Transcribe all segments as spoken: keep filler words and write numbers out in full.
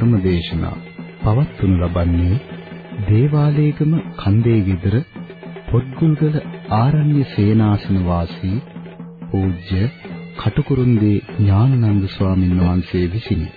ධර්මදේශනා පවත්වනු ලබන්නේ දේවාලේගම කන්දේ ගෙදර පොත්ගුල්ගල ආරණ්‍ය සේනාසන වාසී පූජ්‍ය කටුකුරුන්දී ඥානানন্দ ස්වාමීන් වහන්සේ විසිනි.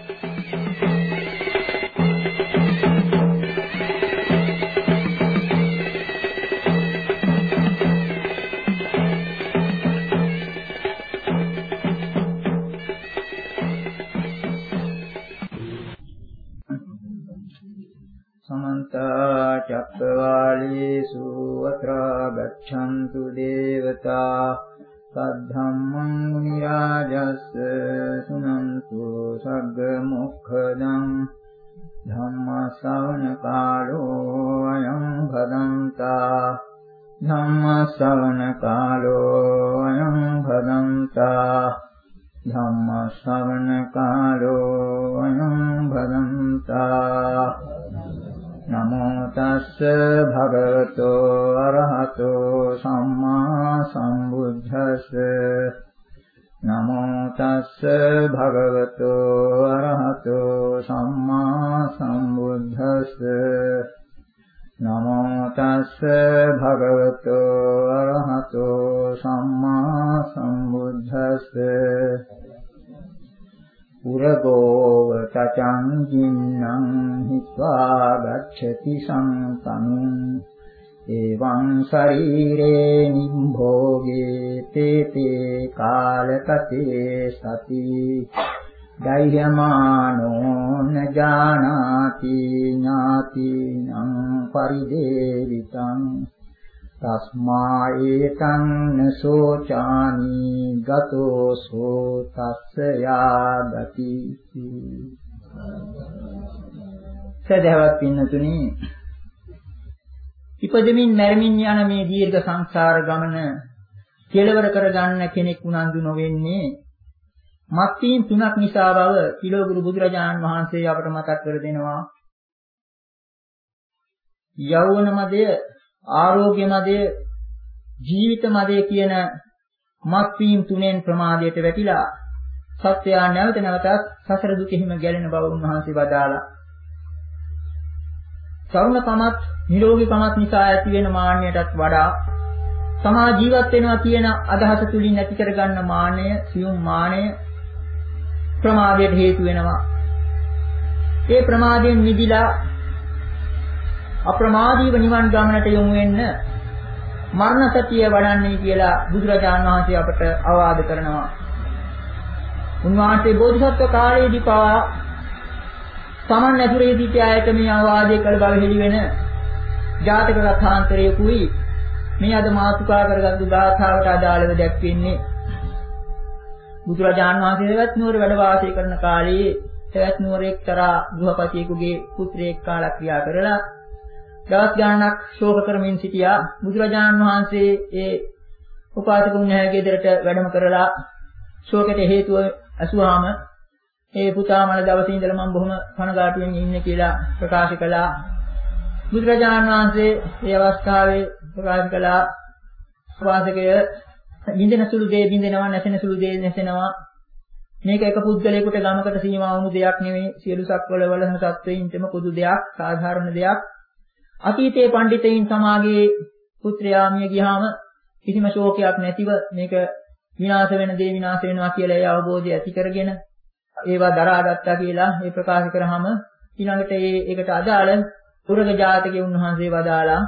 චක්කවාලේසු අත්‍රා ගච්ඡන්තු දේවතා සද්ධම්මං මුනි රාජස්ස සුනන්තු සග්ග මොක්ඛදං ධම්ම ශ්‍රවණ කාලෝ අයං භදන්තා ධම්ම ශ්‍රවණ කාලෝ අයං භදන්තා ධම්ම ශ්‍රවණ කාලෝ අයං භදන්තා නමෝ තස්ස භගවතෝ අරහතෝ සම්මා සම්බුද්දස්ස නමෝ තස්ස භගවතෝ අරහතෝ සම්මා සම්බුද්දස්ස නමෝ තස්ස භගවතෝ අරහතෝ සම්මා සම්බුද්දස්ස පුරගෝව තචං ජින්නං හිत्वा ගච්ඡති සංතනුං එවං ශරීරේ නිභෝගේ තේතේ කාලකතේ සති දෛර්යමානෝ නජානාති ඥාතිනං පරිදේවිතං තස්මා ඒතං නසෝචානි ගතෝසෝ තස්ස යාගති. සදහවත් පින්නතුනි, ඉපදෙමින් මැරෙමින් යන මේ දීර්ඝ සංසාර ගමන කෙලවර කරගන්න කෙනෙක් උනන්දු නොවෙන්නේ මත්වීම් තුනක් නිසා බව පිළොගුරු බුදුරජාණන් වහන්සේ අපට මතක් කර දෙනවා. යෞවන මදය, ආරෝග්‍ය මදය, ජීවිත මදය කියන මත්වීම් තුනෙන් ප්‍රමාදයට වැටිලා සත්‍යය නැවත නැවතත් සසර දුකෙහිම ගැලෙන බව උන්වහන්සේ වදාළා. තරුණකමත් නිරෝගීකමත් නිසා ඇති වෙන මාන්නයටත් වඩා සමා ජීවත් වෙනවා කියන අදහස තුලින් ඇති කරගන්න මාන්නය, සියුම් මාන්නය ප්‍රමාදයට හේතු වෙනවා. ඒ ප්‍රමාදයෙන් මිදිලා අප්‍රමාදීව නිවන් ගමනට යොමු වෙන්න මරණ සතිය වඩන්නේ කියලා බුදුරජාණන් වහන්සේ අපට අවවාද කරනවා. උන්වහන්සේ බෝධිසත්ව කාලයේදී පවා සමන් ඇතුලේ සිට ආයත මේ අවවාදය කළ බව හෙළි වෙන ජාතක කථාන්තරයකුයි මේ අද මාතෘකා කරගත්තු ගාථාවට අදාළව දැක්වෙන්නේ. බුදුරජාණන් වහන්සේ දෙවත් නුවර වැඩ වාසය කරන කාලයේ දෙවත් නුවර එක්තරා ගෘහපතියෙකුගේ පුත්‍රයෙක් කාලක් ක්‍රියා කරලා දවස් ගාණක් ශෝක කරමින් සිටියා. බුදුරජාණන් වහන්සේ ඒ උපාසකුණ්‍යගේ ගෙදරට වැඩම කරලා ශෝකයට හේතුව අසුවාම ඒ පුතා මල දවසේ ඉඳලා මම බොහොම කනගාටුවෙන් ඉන්නේ කියලා ප්‍රකාශ කළා. බුදුරජාණන් වහන්සේ මේ අවස්ථාවේ ප්‍රකාශ කළා උපාසකය බින්දෙන සුළු දේ බින්දෙනවා, නැසෙන සුළු දේ නැසෙනවා. මේක එක පුද්ගලයෙකුට ගමකට සීමා වුණු දෙයක් නෙවෙයි. සියලු සක්වල වල සත්වයින්ටම පොදු දෙයක්, සාධාරණ දෙයක්. අතීතයේ පඬිතයින් සමාගයේ පුත්‍රයා මිය ගියාම කිසිම ශෝකයක් නැතිව මේක විනාශ වෙන දේ විනාශ වෙනවා කියලා ඒ අවබෝධය ඇති කරගෙන ඒවා දරාගත්තා කියලා ඒ ප්‍රකාශ කරාම ඊළඟට ඒ ඒකට අදාළ පුරග ජාතකයේ උන්වහන්සේ වදාලා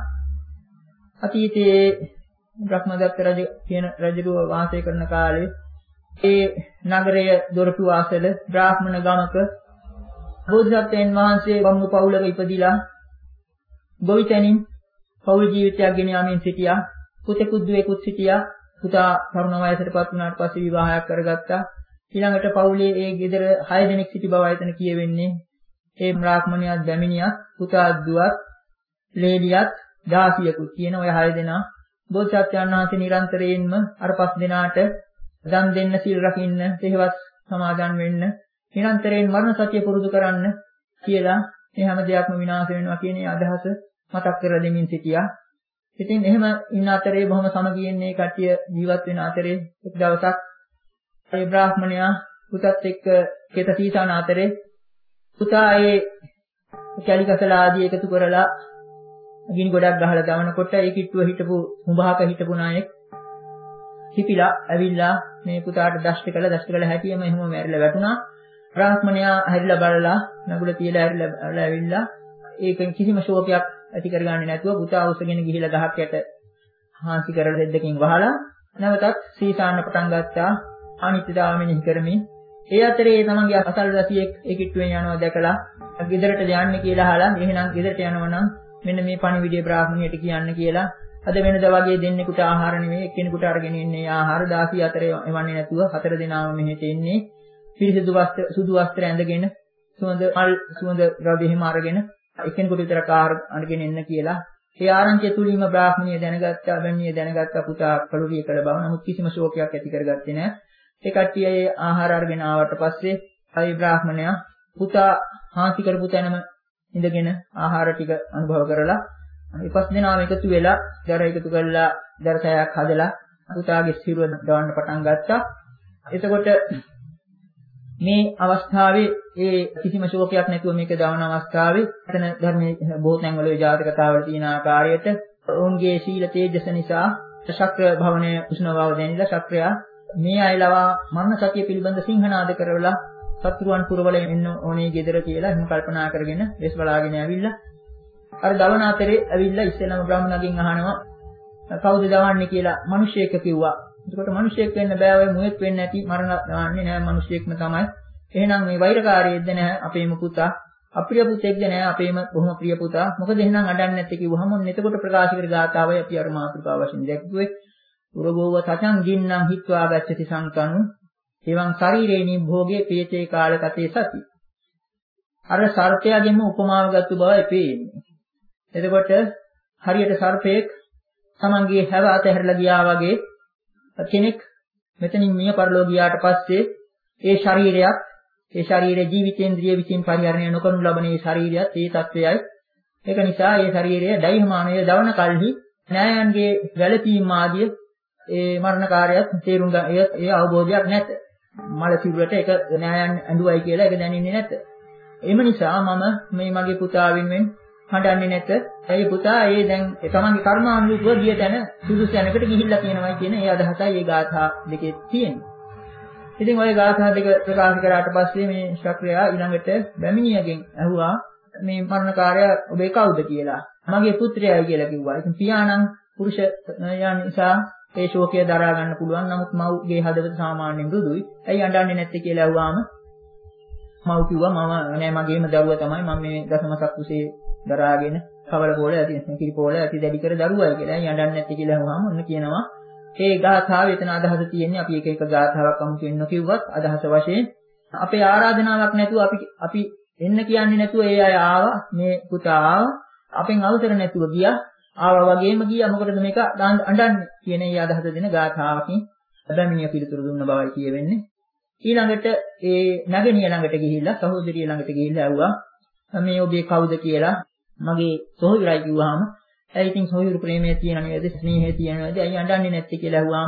අතීතයේ බ්‍රහ්මදත්ත රජ කියන රජුව වාසය කරන කාලේ ඒ නගරය දොරටු වාසල බ්‍රාහ්මණ ගමක බෝධිසත්වයන් වහන්සේ වම්මු පවුලක ඉපදිලා ගොවිතැනින් පෞල් ජීවිතයක් ගෙන යාමින් සිටියා. පුතෙකුත් දුවෙකුත් සිටියා. පුතා තරුණ වයසටපත් වුණාට පස්සේ විවාහයක් කරගත්තා. ඊළඟට පවුලේ ඒ ගෙදර හය දෙනෙක් සිටි බව ආයතන කියවෙන්නේ. ඒ බ්‍රාහ්මණයාත් බැමිණියක්, පුතාත් දුවත්, ලේඩියත්, දාසියකුත් කියන ඔය හය දෙනා බෝධිසත්වයන් වහන්සේ නිරන්තරයෙන්ම අර පස් දෙනාට දන් දෙන්න, සීල් රකින්න, තෙහෙවත් සමාදන් වෙන්න, නිරන්තරයෙන් මරණ සතිය පුරුදු කරන්න කියලා මේ හැම දෙයක්ම විනාශ වෙනවා කියන අදහස මතක් කරලා දෙමින් සිටියා. ඉතින් එහෙම ඉන්න අතරේ බොහොම සමගියෙන් මේ කට්ටිය ජීවත් වෙන අතරේ එක් දවසක් ඒ බ්‍රාහ්මණයා පුතත් එක්ක කෙත සීසාන අතරේ පුතා ඒ කැලි කසල ආදී එකතු කරලා ගිනි ගොඩක් ගහලා දවනකොට ඒ කිට්ටුව හිටපු මුභාක හිටපු නායක හිපිලා ඇවිල්ලා මේ පුතාට දෂ්ට කළා දෂ්ට කළා හැටියෙම එහෙම මැරිලා වැටුණා. බ්‍රාහ්මණයා හැරිලා බලලා නගුල තියලා හැරිලා ඇවිල්ලා ඒකෙන් කිසිම ශෝකයක් ඇති කරගන්නේ නැතුව පුතා උසගෙන ගිහිලා ගහක් යට හාන්සි කරලා දෙද්දකින් වහලා නැවතත් සීසාන්න පටන් ගත්තා අනිත්‍යතාව මෙනෙහි කරමින්. ඒ අතරේ තමන්ගේ අසල් රසියෙක් ඒ කිට්ටුවෙන් යනවා දැකලා ගෙදරට යන්න කියලා අහලා එහෙනම් ගෙදරට යනවා නම් මෙන්න මේ පණිවිඩය බ්‍රාහ්මණයට කියන්න කියලා. අද වෙනද වගේ දෙන්නෙකුට ආහාර නෙමෙයි එක්කෙනෙකුට අරගෙන ඉන්නේ ආහාර දාසි අතරේ එවන්නේ නැතුව හතර දෙනාම මෙහෙට එන්නේ පිරිසිදු වස්ත්‍ර සුදු වස්ත්‍ර ඇඳගෙන සුවඳ මල් සුවඳ ද්‍රව්‍ය හිම අරගෙන එක්කෙනෙකුට විතරක් ආහාර අරගෙන එන්න කියලා. ඒ ආරංචිය තුලින්ම බ්‍රාහ්මණිය දැනගත්තා බැන්නිය දැනගත්තා පුතා කලුරිය කළ බව. නමුත් කිසිම ශෝකයක් ඇති කරගත්තේ නැහැ. ඒ කට්ටිය ඒ ආහාර අරගෙන ආවට පස්සේ අයි බ්‍රාහ්මණයා පුතා හාන්සි කරපු තැනම ඉඳගෙන ආහාර ටික අනුභව කරලා ඊපස් දෙනාම එකතු වෙලා දර එකතු කරලා දරසයක් හදලා පුතාගේ සිරුර දවන්න පටන් ගත්තා. එතකොට මේ අවස්ථාවේ ඒ කිසිම ශෝකයක් නැතුව මේක දවන අවස්ථාවේ එතන ධර්මයේ බොහෝ තැන්වල ජාතක කතාවල තියෙන ආකාරයට ඔවුන්ගේ සීල තේජස නිසා ශක්‍ර භවනයේ උෂ්ණ බව දැනිලා ශක්‍රයා මේ අයලවා මරණ සතිය පිළිබඳ සිංහනාද කරවලා සතුරුවන් පුරවල එන්න ඕනේ ගෙදර කියලා එහෙම කල්පනා කරගෙන වෙස් බලාගෙන ඇවිල්ලා අර දවන අතරේ ඇවිල්ලා ඉස්සෙල්ලාම බ්‍රාහ්මණගෙන් අහනවා කවුද දවන්නේ කියලා. මිනිහෙක් කිව්වා. එතකොට මිනිහෙක් වෙන්න බෑ ඔය මුවෙක් වෙන්න ඇති මරණ දාන්නේ නෑ මිනිහෙක්ම තමයි. එහෙනම් මේ වෛරකාරයෙක්ද නැහැ අපේම පුතා. අප්‍රිය පුතෙක්ද නැහැ අපේම බොහොම ප්‍රිය පුතා. මොකද එහෙනම් අඬන්නේ නැත්තේ කිව්වහම එතකොට ප්‍රකාශ කර ගාතාවයි අපි අර මාතෘකාව වශයෙන් දැක්ුවේ. උරගෝව සචං ගින්නම් හිත්වා ගච්ඡති සංකනු එවං ශරීරේ නිභෝගේ පේතේ කාල කතේ සති. අර සර්පයාගෙම උපමාව ගත්ත බවයි පේන්නේ. එතකොට හරියට සර්පයෙක් තමන්ගේ හැව අතහැරලා ගියා වගේ කෙනෙක් මෙතනින් මිය පරලෝ ගියාට පස්සේ ඒ ශරීරයක් ඒ ශරීරයේ ජීවිතේන්ද්‍රිය විසින් පරිහරණය නොකරනු ලබන ඒ ශරීරයත් ඒ තත්වයයි. ඒක නිසා ඒ ශරීරය දෛහමානය දවන කල්හි න්‍යායන්ගේ වැළපීම් ආදිය ඒ මරණකාරයත් තේරුම් ගන්න ඒ අවබෝධයක් නැත. මල සිරුරට ඒක න්‍යායන් ඇඬුවයි කියලා ඒක දැනෙන්නේ නැත. එම නිසා මම මේ මගේ පුතා වෙනුවෙන් හඬන්නේ නැත. ඒ පුතා ඒ දැන් තමන්ගේ කර්මානුරූපව ගිය තැන සුදුසු තැනකට ගිහිල්ලා තියෙනවා කියන ඒ අදහසයි මේ ගාථා දෙකේ තියෙන්නේ. ඉතින් ওই ගාථා දෙක ප්‍රකාශ කරාට පස්සේ මේ ශක්‍රයා ඊළඟට බැමිණියගෙන් ඇහුවා මේ මරණකාරයා ඔබේ කවුද කියලා. මගේ පුත්‍රයයි කියලා කිව්වා. ඉතින් පියාණන් පුරුෂ යා නිසා ඒ ශෝකය දරා ගන්න පුළුවන්. නමුත් මව්ගේ හදවත සාමාන්‍යයෙන් මෘදුයි. ඇයි අඬන්නේ නැත්තේ කියලා ඇහුවාම මව් කිව්වා මම නෑ මගේම දරුවා තමයි මම මේ දසමසක් කුසේ දරාගෙන කවල පොළ ඇති කිරි පොළ ඇති දැඩි කර දරුවයි කියලා. ඇයි අඬන්නේ නැත්තේ කියලා ඇහුවාම ඔන්න කියනවා ඒ ගාථාවේ එතන අදහස තියෙන්නේ අපි එක එක ගාථාවක් අමුතු වෙන්න කිව්වත් අදහස වශයෙන් අපේ ආරාධනාවක් නැතුව අපි අපි එන්න කියන්නේ නැතුව ඒ අය ආවා මේ පුතා ආවා අපෙන් අවසර නැතුව ගියා ආවා වගේම ගියා මොකටද මේක අඬන්නේ කියන ඒ අදහස දෙන ගාථාවකින් බැමිණිය පිළිතුරු දුන්න බවයි කියවෙන්නේ. ඊළඟට ඒ නගණිය ළඟට ගිහිල්ලා සහෝදරිය ළඟට ගිහිල්ලා ඇහුවා මේ ඔබේ කවුද කියලා. මගේ සොහොයුරයි කිව්වහම ඇයි ඉතින් සොහොයුරු ප්‍රේමයේ තියෙන නේද ස්නේහය තියෙන නේද ඇයි අඬන්නේ නැත්තේ කියලා ඇහුවාම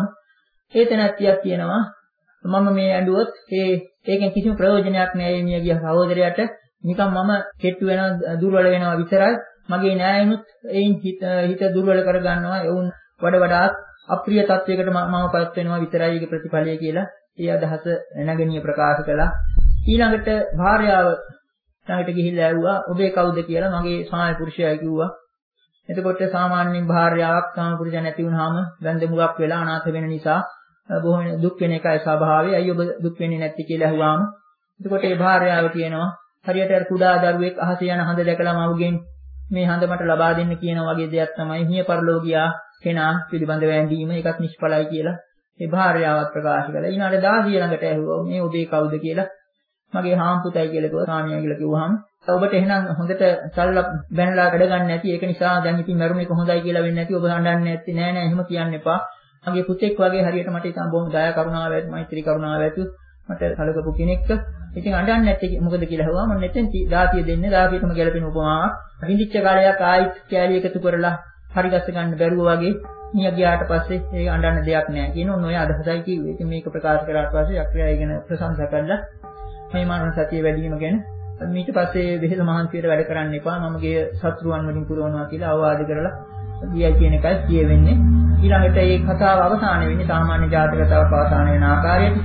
ඒ තැනත්තියක් කියනවා මම මේ ඇඬුවොත් ඒ ඒකෙන් කිසිම ප්‍රයෝජනයක් නැහැ මිය ගිය සහෝදරයාට නිකන් මම කෙට්ටු වෙනවා දුර්වල වෙනවා විතරයි මගේ නෑයනුත් එයින් හිත හිත දුර්වල කර ගන්නවා එවුන් වඩ වඩාත් අප්‍රිය තත්වයකට මමපත් වෙනවා විතරයි ඒකේ ප්‍රතිඵලය කියලා ඒ අදහස නැගණිය ප්‍රකාශ කළා. ඊළඟට භාර්යාව ළඟට ගිහිල්ලා ඇහුවා ඔබේ කවුද කියලා. මගේ ස්වාමි පුරුෂයයි කිව්වා. එතකොට සාමාන්‍යයෙන් භාර්යාවක් ස්වාමි පුරුෂය නැති වුනහම වැන්ද මුගක් වෙලා අනාථ වෙන නිසා බොහොම දුක් වෙන එකයි ස්වභාවය. අයිය ඔබ දුක් වෙන්නේ නැත්තේ කියලා ඇහුවාම එතකොට ඒ භාර්යාව කියනවා හරියට අර කුඩා දරුවෙක් අහසේ යන හඳ දැකලා මවගෙන් මේ හඳ මට ලබා දෙන්න කියන වගේ දෙයක් තමයි මිය පරලෝකියා කෙනා පිළිබඳව ඇඳීම ඒකත් නිෂ්ඵලයි කියලා ඒ භාර්යාවත් ප්‍රකාශ කළා. ඊළඟට දාසිය ළඟට ඇහුවා මේ ඔබේ කවුද කියලා. මගේ හාම්පුතයි කියලා කිව්වා ස්වාමියා කියලා කිව්වහම ඔබට එහෙනම් හොඳට සල්ලා බැනලා කඩ ගන්න නැති ඒක නිසා දැන් ඉතින් මරුණ එක හොඳයි කියලා වෙන්නේ නැති ඔබ හඬන්නේ නැත්තේ නෑ නෑ එහෙම කියන්න එපා. මගේ පුතෙක් වගේ හරියට මට ඉතින් බොහොම දයා කරුණාව ඇති මෛත්‍රී කරුණාව ඇති මට සැලකපු කෙනෙක්. ඉතින් අඬන්නේ නැත්තේ මොකද කියලා අහුවා මම නැතෙන් දාතිය දෙන්නේ දාතියටම ගැලපෙන උපමාවක්. විඳිච්ච කාලයක් ආයිත් කැලිය එකතු කරලා හරි ගස්ස ගන්න බැරුව වගේ මිය ගියාට පස්සේ ඒක අඬන්න දෙයක් නෑ කියන ඔන්න ඔය අදහසයි කිව්වේ. ඉතින් මේක ප්‍රකාශ කරාට පස්සේ අක්‍රියා ඉගෙන ප්‍රශංසා කළා. මේ මරණ සතිය වැඩි වීම ගැන ඊට පස්සේ වෙහෙස මහන්සියට වැඩ කරන්න එපා. මමගේ සත්‍රුවන් වලින් පුරවනවා කියලා අවවාද කරලා ගියයි කියන එකයි කියවෙන්නේ. ඊළඟට මේ කතාව අවසාන වෙන්නේ සාමාන්‍ය ජාතක කතාවක් අවසාන වෙන ආකාරයට.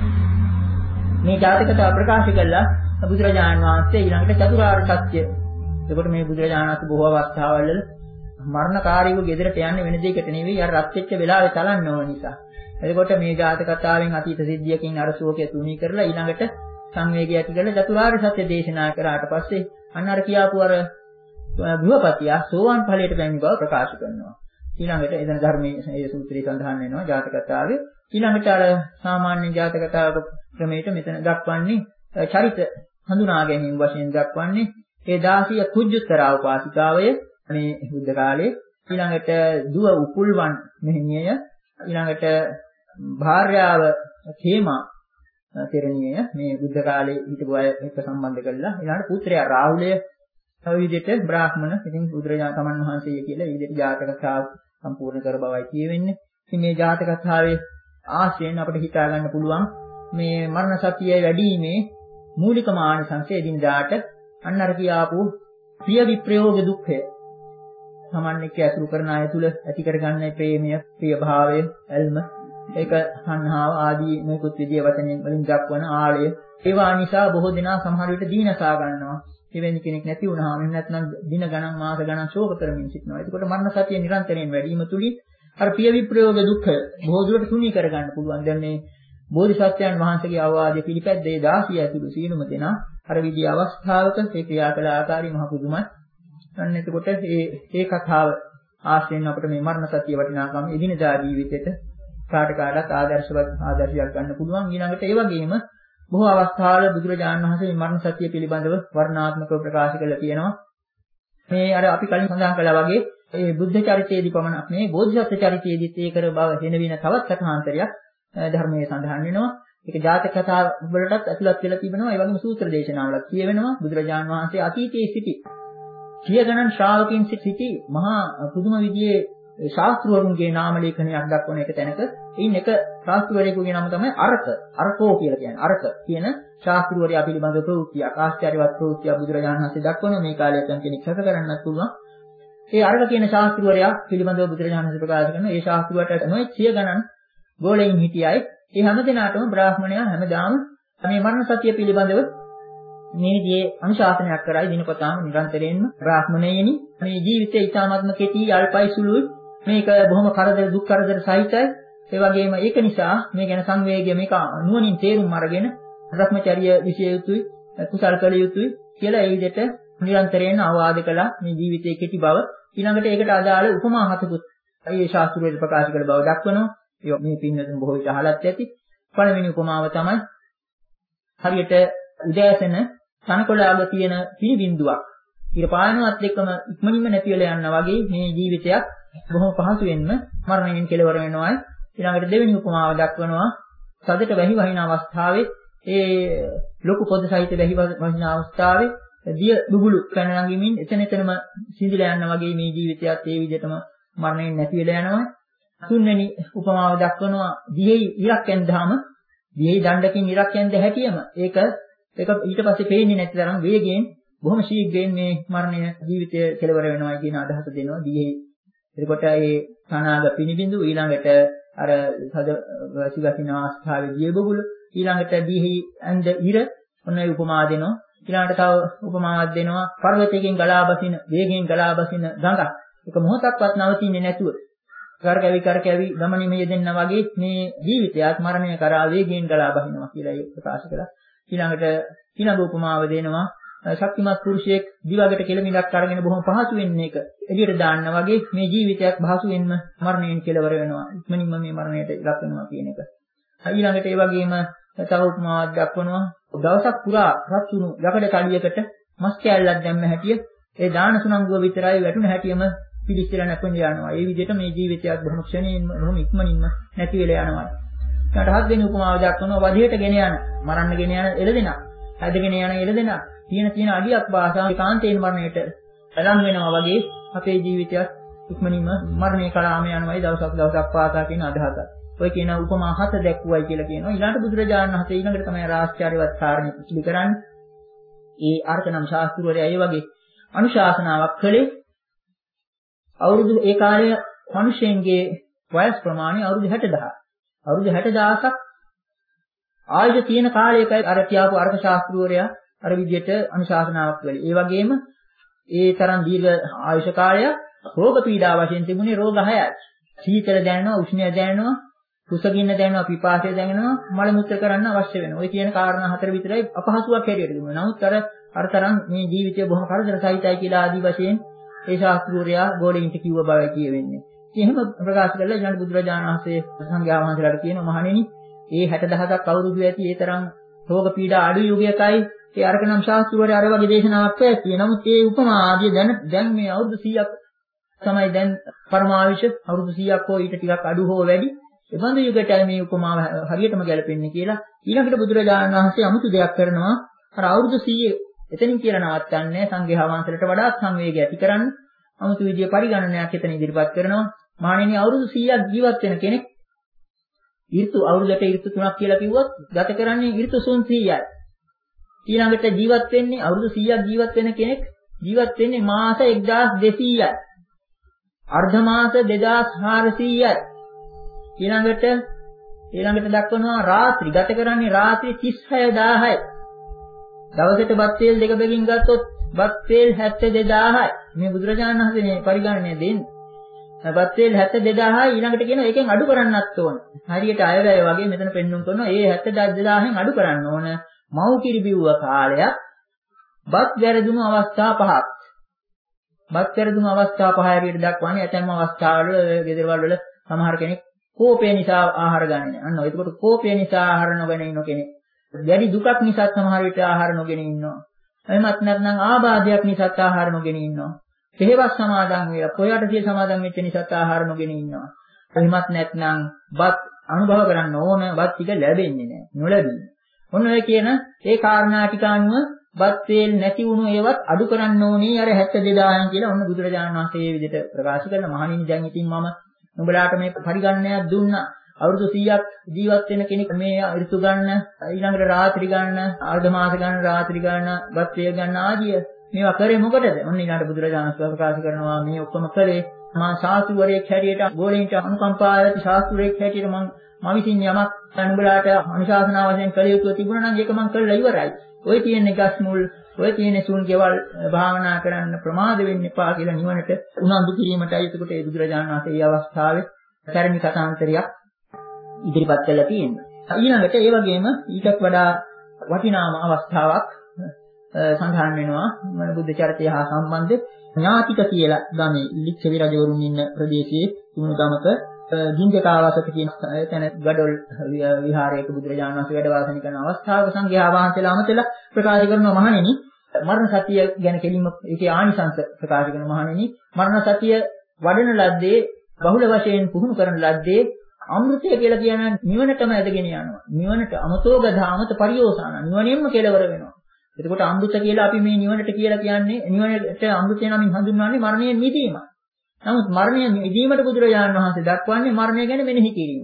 මේ ජාතක කතාව ප්‍රකාශ කළා බුදුරජාණන් වහන්සේ ඊළඟට චතුරාර්ය සත්‍ය. එතකොට මේ බුදුරජාණන් වහන්සේ බොහෝ අවස්ථාවල මරණකාරීව ගෙදරට යන්නේ වෙන දෙයකට නෙවෙයි අර රත් වෙච්ච වෙලාවේ තලන්න ඕන නිසා. එතකොට මේ ජාතක කතාවෙන් අතීත සිද්ධියකින් අර ශෝකය තුනී කරලා ඊළඟට සංවේගය ඇති කරලා චතුරාර්ය සත්‍ය දේශනා කරාට පස්සේ අන්න අර කියාපු අර ගෘහපතියා සෝවාන් ඵලයට පැමිණි බව ප්‍රකාශ කරනවා. ඊළඟට එදෙන ධර්මයේ මේ සූත්‍රය සඳහන් වෙනවා ජාතක කතාවේ. ඊළඟට අර සාමාන්‍ය ජාතක කතාවක ක්‍රමයට මෙතන දක්වන්නේ චරිත හඳුනා ගැනීම වශයෙන් දක්වන්නේ ඒ දාසිය කුජ්ජුත්තරා උපාසිකාවය මේ බුද්ධ කාලයේ ඊළඟට දුව උපුල්වන් මෙහෙණිය ඊළඟට භාර්යාව හේමා තෙරණිය මේ බුද්ධ කාලේ හිටපු අය එක්ක සම්බන්ධ කරලා ඊළඟට පුත්‍රයා රාහුලය තව විදිහට බ්‍රාහ්මණ ඉතින් බුදුරජාණන් තමන් වහන්සේ කියලා මේ විදිහට ජාතක කතාව සම්පූර්ණ කර බවයි කියවෙන්නේ. ඉතින් මේ ජාතක කතාවේ ආශ්‍රයෙන් අපිට හිතා ගන්න පුළුවන් මේ මරණ සතියේ වැඩිීමේ මූලිකම ආනිසංසය එදිනදාට අන්න අර කියාපු ප්‍රිය විප්‍රයෝග දුක්ඛය සමන් එක්ක ඇසුරු කරන අය තුල ඇති කරගන්න ප්‍රේමය, ප්‍රිය භාවය, ඇල්ම, ඒක සංහාව ආදී මේකුත් විදිය වචනෙන් වලින් දක්වන ආලය. ඒවා නිසා බොහෝ දෙනා සමහර විට දීනසා ගන්නවා. එවැනි කෙනෙක් නැති වුණාම එහෙම නැත්නම් දින ගණන් මාස ගණන් ශෝක කරමින් සිටිනවා. ඒකට මරණ සතිය නිරන්තරයෙන් වැඩි වීම තුලින් අර ප්‍රිය විප්‍රයෝග දුක්ඛ බොහෝ දුරට තුනී කරගන්න පුළුවන්. දැන් මේ බෝධිසත්වයන් වහන්සේගේ අවවාදයේ පිළිපැද්දේ දාසිය ඇතුළු සීලම දෙනා අර විදිය අවස්ථාවක ඒ ක්‍රියා කළ ආකාරي මහ පුදුමයි. අන්න එතකොට මේ මේ කතාව ආශ්‍රයෙන් අපිට මේ මරණ සතිය වටිනාකම එදිනදා ජීවිතේට කාට කාටත් ආදර්ශවත් ආදර්ශයක් ගන්න පුළුවන්. ඊළඟට ඒ වගේම බොහෝ අවස්ථාවල බුදුරජාණන් වහන්සේ මරණ සතිය පිළිබඳව වර්ණාත්මකව ප්‍රකාශ කරලා තියෙනවා. මේ අර අපි කලින් සඳහන් කළා වගේ ඒ බුද්ධ චරිතයේදී පමණක් නෙවෙයි බෝධිසත්ව චරිතයේදීත් ඒකර බව දෙනවින තවත් කථාන්තරයක් ධර්මයේ සඳහන් වෙනවා. ඒක ජාතක කතා වලටත් ඇතුළත් වෙලා තිබෙනවා. ඒ වගේම සූත්‍ර දේශනාවලත් කියවෙනවා. බුදුරජාණන් වහන්සේ අතීතයේ සිටි සිය ගණන් ශ්‍රාවකින් සිටි මහා පුදුම විදියේ ශාස්ත්‍රවරුන්ගේ නාම ලේඛනයක් දක්වන එක තැනක ඉන්න එක ශාස්ත්‍රවරයෙකුගේ නම තමයි අරක. අරකෝ කියලා කියන්නේ. අරක කියන ශාස්ත්‍රවරයා පිළිබඳ ප්‍රවෘත්තියක් ආශ්චර්යවත් ප්‍රවෘත්තියක් බුදුරජාණන් වහන්සේ දක්වන මේ කාලේ යම් කෙනෙක් සැක කරන්නත් පුළුවන්. ඒ අරක කියන ශාස්ත්‍රවරයා පිළිබඳව බුදුරජාණන් වහන්සේ ප්‍රකාශ කරන ඒ ශාස්ත්‍රවරයාට නොයි සිය ගණන් ගෝලෙයින් හිටියයි ඒ හැම දිනාටම බ්‍රාහ්මණයා හැමදාම මේ මරණ සතිය පිළිබඳව මේ විදිහේ අනුශාසනයක් කරයි දිනපතාම නිරන්තරයෙන්ම බ්‍රාහ්මණයෙනි මේ ජීවිතේ ඊ타ත්ම කෙටි අල්පයි සුළුයි මේක බොහොම කරදර දුක් කරදර සහිතයි ඒ වගේම ඒක නිසා මේ ගැන සංවේගය මේක නුවණින් තේරුම් අරගෙන භ්‍රමචර්ය විශේෂ යුතුයි කුසල් කළ යුතුයි කියලා ඒ විදිහට නිරන්තරයෙන් අවවාද කළා මේ ජීවිතයේ කෙටි බව ඊළඟට ඒකට අදාළ උපමා හතකුත් ඒ ශාස්ත්‍රයේ ප්‍රකාශ කළ බව දක්වනවා. ඒ මේ පින්නතුන් බොහෝ විට අහලත් ඇති. පළවෙනි උපමාව තමයි හරියට උදෑසන තනකොළාග තියෙන පිරි බිඳුවක් ඊට පායනවත් එක්කම ඉක්මනින්ම නැති වෙලා යනවා වගේ මේ ජීවිතයක් බොහොම පහසුවෙන්ම මරණයෙන් කෙලවර වෙනවායි. ඊළඟට දෙවෙනි උපමාව දක්වනවා සදට වැහි වහින අවස්ථාවේ ඒ ලොකු පොද සහිත වැහි වහින අවස්ථාවේ දිය දුබුලු පැන නගිමින් එතන එතනම සිඳිලා යනවා වගේ මේ ජීවිතයත් ඒ විදිහටම මරණයෙන් නැති වෙලා යනවා. තුන්වෙනි උපමාව දක්වනවා දියෙහි ඉරක් ඇන්දාම දියෙහි දණ්ඩකින් ඉරක් ඇන්ද හැටියම ඒක ඒක ඊට පස්සේ පේන්නේ නැති තරම් වේගයෙන් බොහොම ශීඝ්‍රයෙන් මේ මරණය ජීවිතය කෙලවර වෙනවා කියන අදහස දෙනවා දියෙහි. එතකොට ඒ තනාග පිනිබිඳු ඊළඟට අර සද සිවසින අවස්ථාවේ දිය බබුල ඊළඟට දියෙහි ඇඳ ඉර ඔන්න ඒ උපමා දෙනවා. ඊළඟට තව උපමාවක් දෙනවා පර්වතයකින් ගලා බසින වේගයෙන් ගලා බසින ගඟක්. ඒක මොහොතක්වත් නවතින්නේ නැතුව කරකැවි කරකැවි ගමනෙම යෙදෙන්න වගේ මේ ජීවිතයත් මරණය කරා වේගයෙන් ගලා බහිනවා කියලා ඒක ප්‍රකාශ කළා. ඊළඟට ඊළඟ උපමාව දෙනවා ශක්තිමත් පුරුෂයෙක් දිවකට කෙළමිලක් අරගෙන බොහොම පහසුවෙන් මේක එළියට දාන්න වගේ මේ ජීවිතයත් පහසුවෙන්ම මරණයෙන් කෙලවර වෙනවා. ඉක්මනින්ම මේ මරණයට ඉලක්ක වෙනවා කියන එක. ඊළඟට ඒ වගේම තව උපමාවක් දක්වනවා දවසක් පුරා රත් වුණු යකඩ කඩියකට මස් කෑල්ලක් දැම්ම හැටිය ඒ දාන සුණංගුව විතරයි වැටුණ හැටියම පිළිස්සලා නැපෙන්න යනවා. ඒ විදිහට මේ ජීවිතයත් බොහොම ක්ෂණයෙන්ම බොහොම ඉක්මනින්ම නැති වෙලා යනවා. ඊට හත් වෙනි උපමාව දක්වනවා වධයට ගෙන යන මරන්න ගෙන යන එළදෙනා ඇදගෙන යන එළදෙනා තියෙන තියෙන අඩියක් භාෂාවේ කාන්තේන මරණයට ලං වෙනවා වගේ අපේ ජීවිතයත් ඉක්මනින්ම මරණය කලාම යනවායි දවසක් දවසක් පාසා කියන අදහස. ඔය කියන උපමා හත දැක්වුවයි කියලා කියනවා. ඊළඟට බුදුරජාණන් වහන්සේ ඊළඟට තමයි ආශ්චර්යවත් කාරණේ පිළි කරන්නේ. ඒ අර්ථනම් ශාස්ත්‍රවලයා ඒ වගේ අනුශාසනාවක් කළේ අවුරුදු ඒ කාලයේ මිනිසෙන්ගේ වයස් ප්‍රමාණය අවුරුදු හැට දහසක්. අවුරුදු හැට දහසක් ආයුෂ තියෙන කාලයකයි අර කියාපු අර්ථ ශාස්ත්‍රවලයා අර විදිහට අනුශාසනාවක් කළේ. ඒ වගේම ඒ තරම් දීර්ඝ ආයුෂ කාලයක් රෝග පීඩා වශයෙන් තිබුණේ රෝග හයයි. සීතල දැනෙනවා, උෂ්ණය දැනෙනවා, කුසගින්න දැනෙනවා, පිපාසය දැනෙනවා, මල මුත්‍ර කරන්න අවශ්‍ය වෙනවා. ඔය කියන කාරණා හතර විතරයි අපහසුයක් හැටියට තිබුණා. නමුත් අර අර තරම් මේ ජීවිතය බොහොම කරදර සහිතයි කියලා ආදී වශයෙන් ඒ ශාස්ත්‍රූරයා ගෝලීන්ට කිව්ව බවයි කියවෙන්නේ. එහෙම ප්‍රකාශ කළා ඊළඟ බුදුරජාණන් වහන්සේ සංඝයා වහන්සේලාට කියනවා මහණෙනි, ඒ හැට දහසක් අවුරුදු ඇති ඒ තරම් රෝග පීඩා අඩු යුගයකයි ඒ අරකනම් ශාස්ත්‍රූරයා අර වගේ දේශනාවක් පැවැත්වුවේ. නමුත් ඒ උපමා ආදී දැන් දැන් මේ අවුරුදු සීයක් තමයි දැන් පරමාවිෂ අවුරුදු සීයක් හෝ ඊට ටිකක් අඩු හෝ වැඩි එබඳු යුගයට මේ උපමාව හරියටම ගැලපෙන්නේ කියලා ඊළඟට බුදුරජාණන් වහන්සේ අමුතු දෙයක් කරනවා. අර අවුරුදු සීය එතනින් කියලා නවත්තන්නේ සංඝයා වහන්සේලාට වඩා සංවේගය ඇති කරන්න අමුතු විදිය පරිගණනයක් එතන ඉදිරිපත් කරනවා. මහණෙනි, අවුරුදු සීයක් ජීවත් වෙන කෙනෙක් ඍතු අවුරුද්දට ඍතු තුනක් කියලා කිව්වොත් ගත කරන්නේ ඍතු සීයයි. ඊළඟට ජීවත් වෙන්නේ අවුරුදු සීයක් ජීවත් වෙන කෙනෙක් ජීවත් වෙන්නේ මාස එක්දාස් දෙසීයයි. අර්ධ මාස දෙදාස් හාරසීයයි. ඊළඟට ඊළඟට දක්වනවා රාත්‍රී ගත කරන්නේ රාත්‍රී තිස් හය දාහයි. දවසට බත් තෙල් දෙක බැගින් ගත්තොත් බත් තෙල් හැත්තෑ දෙදාහයි. මේ බුදුරජාණන් වහන්සේ මේ පරිගණනය දෙන්නේ. බත් තෙල් හැත්තෑ දෙදාහයි ඊළඟට කියනවා ඒකෙන් අඩු කරන්නත් ඕන. හරියට අයවැය වගේ මෙතන පෙන්වන්න කරනවා. ඒ හැත්තෑ දෙදාහෙන් අඩු කරන්න ඕන. මව් කිරි බිව්ව කාලයක් බත් වැරදුණු අවස්ථා පහක්. බත් වැරදුණු අවස්ථා පහ හැටියට දක්වන්නේ ඇතැම් අවස්ථාවල ගෙදරවල වල සමහර කෙනෙක් කෝපය නිසා ආහාර ගන්නේ නැහැ. අන්න ඒකට කෝපය නිසා ආහාර නොගෙන ඉන්න කෙනෙක්. වැඩි දුකක් නිසා සමහර විට ආහාර නොගෙන ඉන්නවා. එහෙමත් නැත්නම් ආබාධයක් නිසා ආහාර නොගෙන ඉන්නවා. තෙහෙවත් සමාදන් වෙලා කොයටදී සමාදන් වෙච්ච නිසා ආහාර නොගෙන ඉන්නවා. එහෙමත් නැත්නම් බත් අනුභව කරන්න ඕන බත් ටික ලැබෙන්නේ නැහැ. නොලැබෙන්නේ. ඔන්න ඔය කියන ඒ කාරණා ටික අනුව බත් තෙල් නැති වුණු ඒවත් අඩු කරන්න ඕනේ අර හැත්තෑ දෙදාහෙන් කියලා ඔන්න බුදුරජාණන් වහන්සේ මේ විදිහට ප්‍රකාශ කරන මහණෙනි දැන් ඉතින් මම නුඹලාට මේ පරිගණනයක් දුන්නා. අවුරුදු සීයක් ජීවත් වෙන කෙනෙක් මේ ඍතු ගන්න, ඊළඟට රාත්‍රී ගන්න, අර්ධ මාස ගන්න, රාත්‍රී ගන්න, බත් වේග ගන්න ආදිය මේවා කරේ මොකටද? ඔන්න ඊළඟට බුදුරජාණන් වහන්සේ ප්‍රකාශ කරනවා මේ ඔක්කොම කළේ මා ශාස්ත්‍රවරයෙක් හැටියට ගෝලීන්ට අනුකම්පා ඇති ශාස්ත්‍රවරයෙක් හැටියට මම මම විසින් යමක් නුඹලාට අනුශාසනා වශයෙන් කළ යුතු තිබුණා නම් ඒක මම කළා ඉවරයි. ඔය තියෙන එකස් මුල්, ඔය තියෙන සුන් ගෙවල් භාවනා කරන්න ප්‍රමාද වෙන්න එපා කියලා නිවනට උනන්දු කිරීමටයි එතකොට ඒ බුදුරජාණන් වහන්සේ මේ අවස්ථාවේ ධර්ම කථාන්තරයක් ඉදිරිපත් කළා තියෙනවා. ඊළඟට ඒ වගේම ඊටත් වඩා වටිනාම අවස්ථාවක් සඳහන් වෙනවා මන බුද්ධ චරිතය හා සම්බන්ධ ඥාතික කියලා ගමේ ලිච්ඡවි රජවරුන් ඉන්න ප්‍රදේශයේ තුණු ගමක ගින්දකාවසක කියන තැන ගඩොල් විහාරයක බුදුරජාණන් වහන්සේ වැඩ වාසය කරන අවස්ථාවක සංඝයා වහන්සේලා අමතලා ප්‍රකාශ කරනවා මහණෙනි මරණ සතිය ගැන කෙලින්ම ඒකේ ආනිසංස ප්‍රකාශ කරන මහණෙනි මරණ සතිය වඩන ලද්දේ බහුල වශයෙන් පුහුණු කරන ලද්දේ අමෘතය කියලා කියන නිවනටම ඇදගෙන යනවා. නිවනට අමතෝග ධාමත පරියෝසాన නිවනින්ම කෙලවර වෙනවා. එතකොට අමෘත කියලා අපි මේ නිවනට කියලා කියන්නේ නිවනට අමෘතය නමින් හඳුන්වන්නේ මරණයෙන් මිදීම. නමුත් මරණයෙන් මිදීමට බුදුරජාණන් වහන්සේ දක්වන්නේ මරණය ගැන මෙනෙහි කිරීම.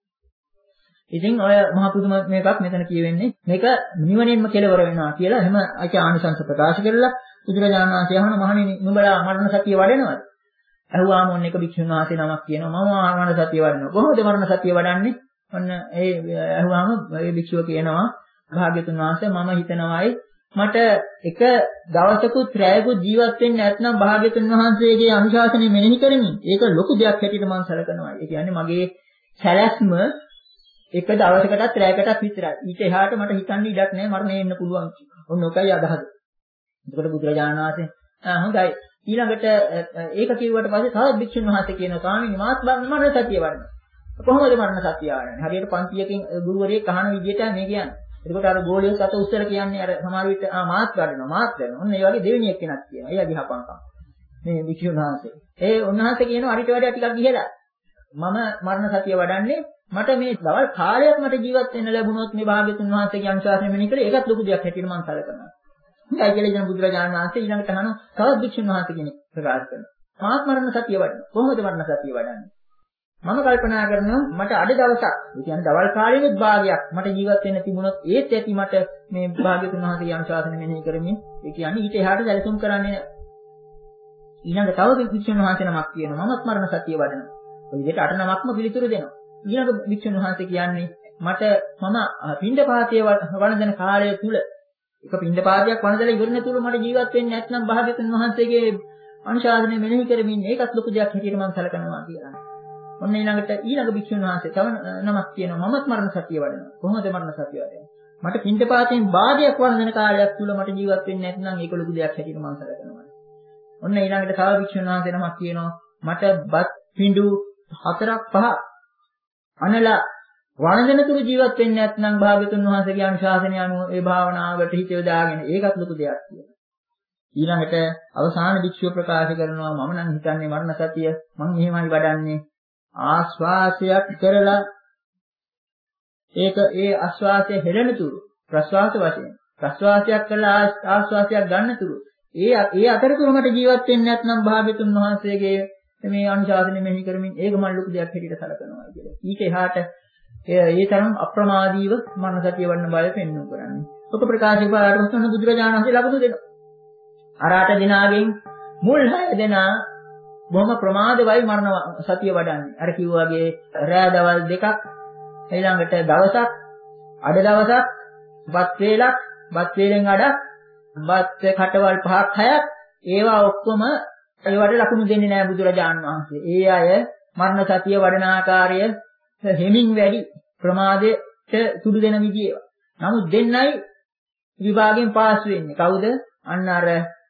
ඉතින් ඔය මහ පුදුම මේකක් මෙතන කියවෙන්නේ මේක නිවනින්ම කෙලවර වෙනවා කියලා එහෙම අච ආනිසංස ප්‍රකාශ කරලා බුදුරජාණන් වහන්සේ අහන මහණෙනි නුඹලා මරණ සතිය වඩනවද? අහුවාම ඔන්න එක භික්ෂුන් වහන්සේ නමක් කියනවා මම මරණ සතිය වඩනවා. කොහොමද මරණ සතිය වඩන්නේ? ඔන්න ඒ අහුවාම ඒ භික්ෂුව කියනවා භාග්‍යතුන් වහන්සේ මම හිතනවායි මට එක දවසකුත් රැයකුත් ජීවත් වෙන්න නැත්නම් භාග්‍යතුන් වහන්සේගේ අනුශාසනය මෙනෙහි කරමින් ඒක ලොකු දෙයක් හැටියට මම සැලකනවා. ඒ කියන්නේ මගේ සැලැස්ම එක දවසකටත් රැයකටත් විතරයි. ඊට එහාට මට හිතන්න ඉඩක් නැහැ මරණය එන්න පුළුවන් කියලා. ඔන්න ඔකයි අදහස. එතකොට බුදුරජාණන් වහන්සේ ආ හොඳයි. ඊළඟට ඒක කිව්වට පස්සේ තවත් භික්ෂුන් වහන්සේ කියනවා ස්වාමීනි මාත් මරණ සතිය වඩනවා. කොහොමද මරණ සතිය වඩන්නේ? හරියට පන්තියකින් ගුරුවරයෙක් අහන විදිහට මේ කියන්නේ. එතකොට අර ගෝලියෝ සත උස්සල කියන්නේ අර සමහර විට ආ මාත් වඩනවා මාත් වඩනවා. ඔන්න ඒ වගේ දෙවෙනි එක්කෙනක් කියනවා. ඒ අධිහපන්කම්. මේ භික්ෂුන් වහන්සේ. ඒ උන්වහන්සේ කියනවා අරිට වඩා ටිකක් ගිහලා මම මරණ සතිය වඩන්නේ මට මේ දවල් කාලයක් මට ජීවත් වෙන්න ලැබුණොත් මේ භාග්‍යතුන් වහන්සේගේ අනුශාසනය මෙනි කරේ ඒකත් ලොකු දෙයක් හැටියට මම සැලකනවා. හොඳයි කියලා ඉතින් බුදුරජාණන් වහන්සේ ඊළඟට අහනවා තවත් භික්ෂුන් වහන්සේ කෙනෙක් ප්‍රකාශ කරනවා. මාත් මරණ සතිය වඩනවා. කොහොමද මරණ සතිය වඩන්නේ? මම කල්පනා කරනවා මට අද දවසක්, ඒ කියන්නේ දවල් කාලයේත් භාගයක් මට ජීවත් වෙන්න තිබුණොත් ඒත් ඇති මට මේ භාග්‍යතුන් වහන්සේගේ අනුශාසන මෙනෙහි කරමින්, ඒ කියන්නේ ඊට එහාට සැලසුම් කරන්නේ නැහැ. ඊළඟ තව වික්ෂුන් වහන්සේ නමක් කියනවා මමත් මරණ සතිය වඩනවා. ඔය විදිහට අට නමක්ම පිළිතුරු දෙනවා. ඊළඟ වික්ෂුන් වහන්සේ කියන්නේ මට මම පින්ඩපාතයේ වළඳන කාලය තුල එක පින්ඩපාතයක් වළඳලා ඉවරන තුල මට ජීවත් වෙන්න නැත්නම් භාග්‍යතුන් වහන්සේගේ අනුශාසනය මෙනෙහි කරමින් ඒකත් ලොකු දෙයක් හැටියට මම සැලකනවා කියලා. ඔන්න ඊළඟට ඊළඟ භික්ෂුන් වහන්සේ තව නමක් කියනවා මමත් මරණ සතිය වඩනවා. කොහොමද මරණ සතිය වඩන්නේ? මට පින්ඩපාතයෙන් භාගයක් වළඳන කාලයක් තුල මට ජීවත් වෙන්න නැත්නම් ඒක ලොකු දෙයක් හැටියට මම සැලකනවා. ඔන්න ඊළඟට තව භික්ෂුන් වහන්සේ නමක් කියනවා මට බත් පිඬු හතරක් පහ අනලා වළඳන තුරු ජීවත් වෙන්න නැත්නම් භාග්‍යතුන් වහන්සේගේ අනුශාසනය අනුව ඒ භාවනාවට හිත යොදාගෙන ඒකත් ලොකු දෙයක් කියලා. ඊළඟට අවසාන භික්ෂුව ප්‍රකාශ කරනවා මම නම් හිතන්නේ මරණ සතිය මම මෙහෙමයි වඩන්නේ ආස්වාසයක් කරලා ඒක ඒ ආස්වාසය හෙළෙන තුරු ප්‍රස්වාස වශයෙන් ප්‍රස්වාසයක් කරලා ආස්වාසයක් ගන්න තුරු ඒ ඒ අතරතුර මට ජීවත් වෙන්න නැත්නම් භාග්‍යතුන් වහන්සේගේ මේ අනුශාසනය මෙහි කරමින් ඒක මම ලොකු දෙයක් හැටියට සැලකනවා කියලා. ඊට එහාට ඒ තරම් අප්‍රමාදීව මරණ සතිය වඩන බය පෙන්වන්න කරන්නේ. ඔක ප්‍රකාශ කරලා තමයි බුදුරජාණන් වහන්සේ ලබු දෙනවා. අර අට දිනාගෙන් මුල් හය දෙනා බොහොම ප්‍රමාදවයි මරණ සතිය වඩන්නේ. අර කිව්වාගේ රෑ දවල් දෙකක් ඊළඟට දවසක් අඩ දවසක් බත් වේලක් බත් වේලෙන් අඩක් බත් කටවල් පහක් හයක් ඒවා ඔක්කොම ඒවට ලකුණු දෙන්නේ නැහැ බුදුරජාණන් වහන්සේ. ඒ අය මරණ සතිය වඩන ආකාරය හිමින් වැඩි ප්‍රමාදයට තුඩු දෙන විදිය ඒවා. නමුත් දෙන්නයි විභාගයෙන් පාස් වෙන්නේ. කවුද? අන්න අර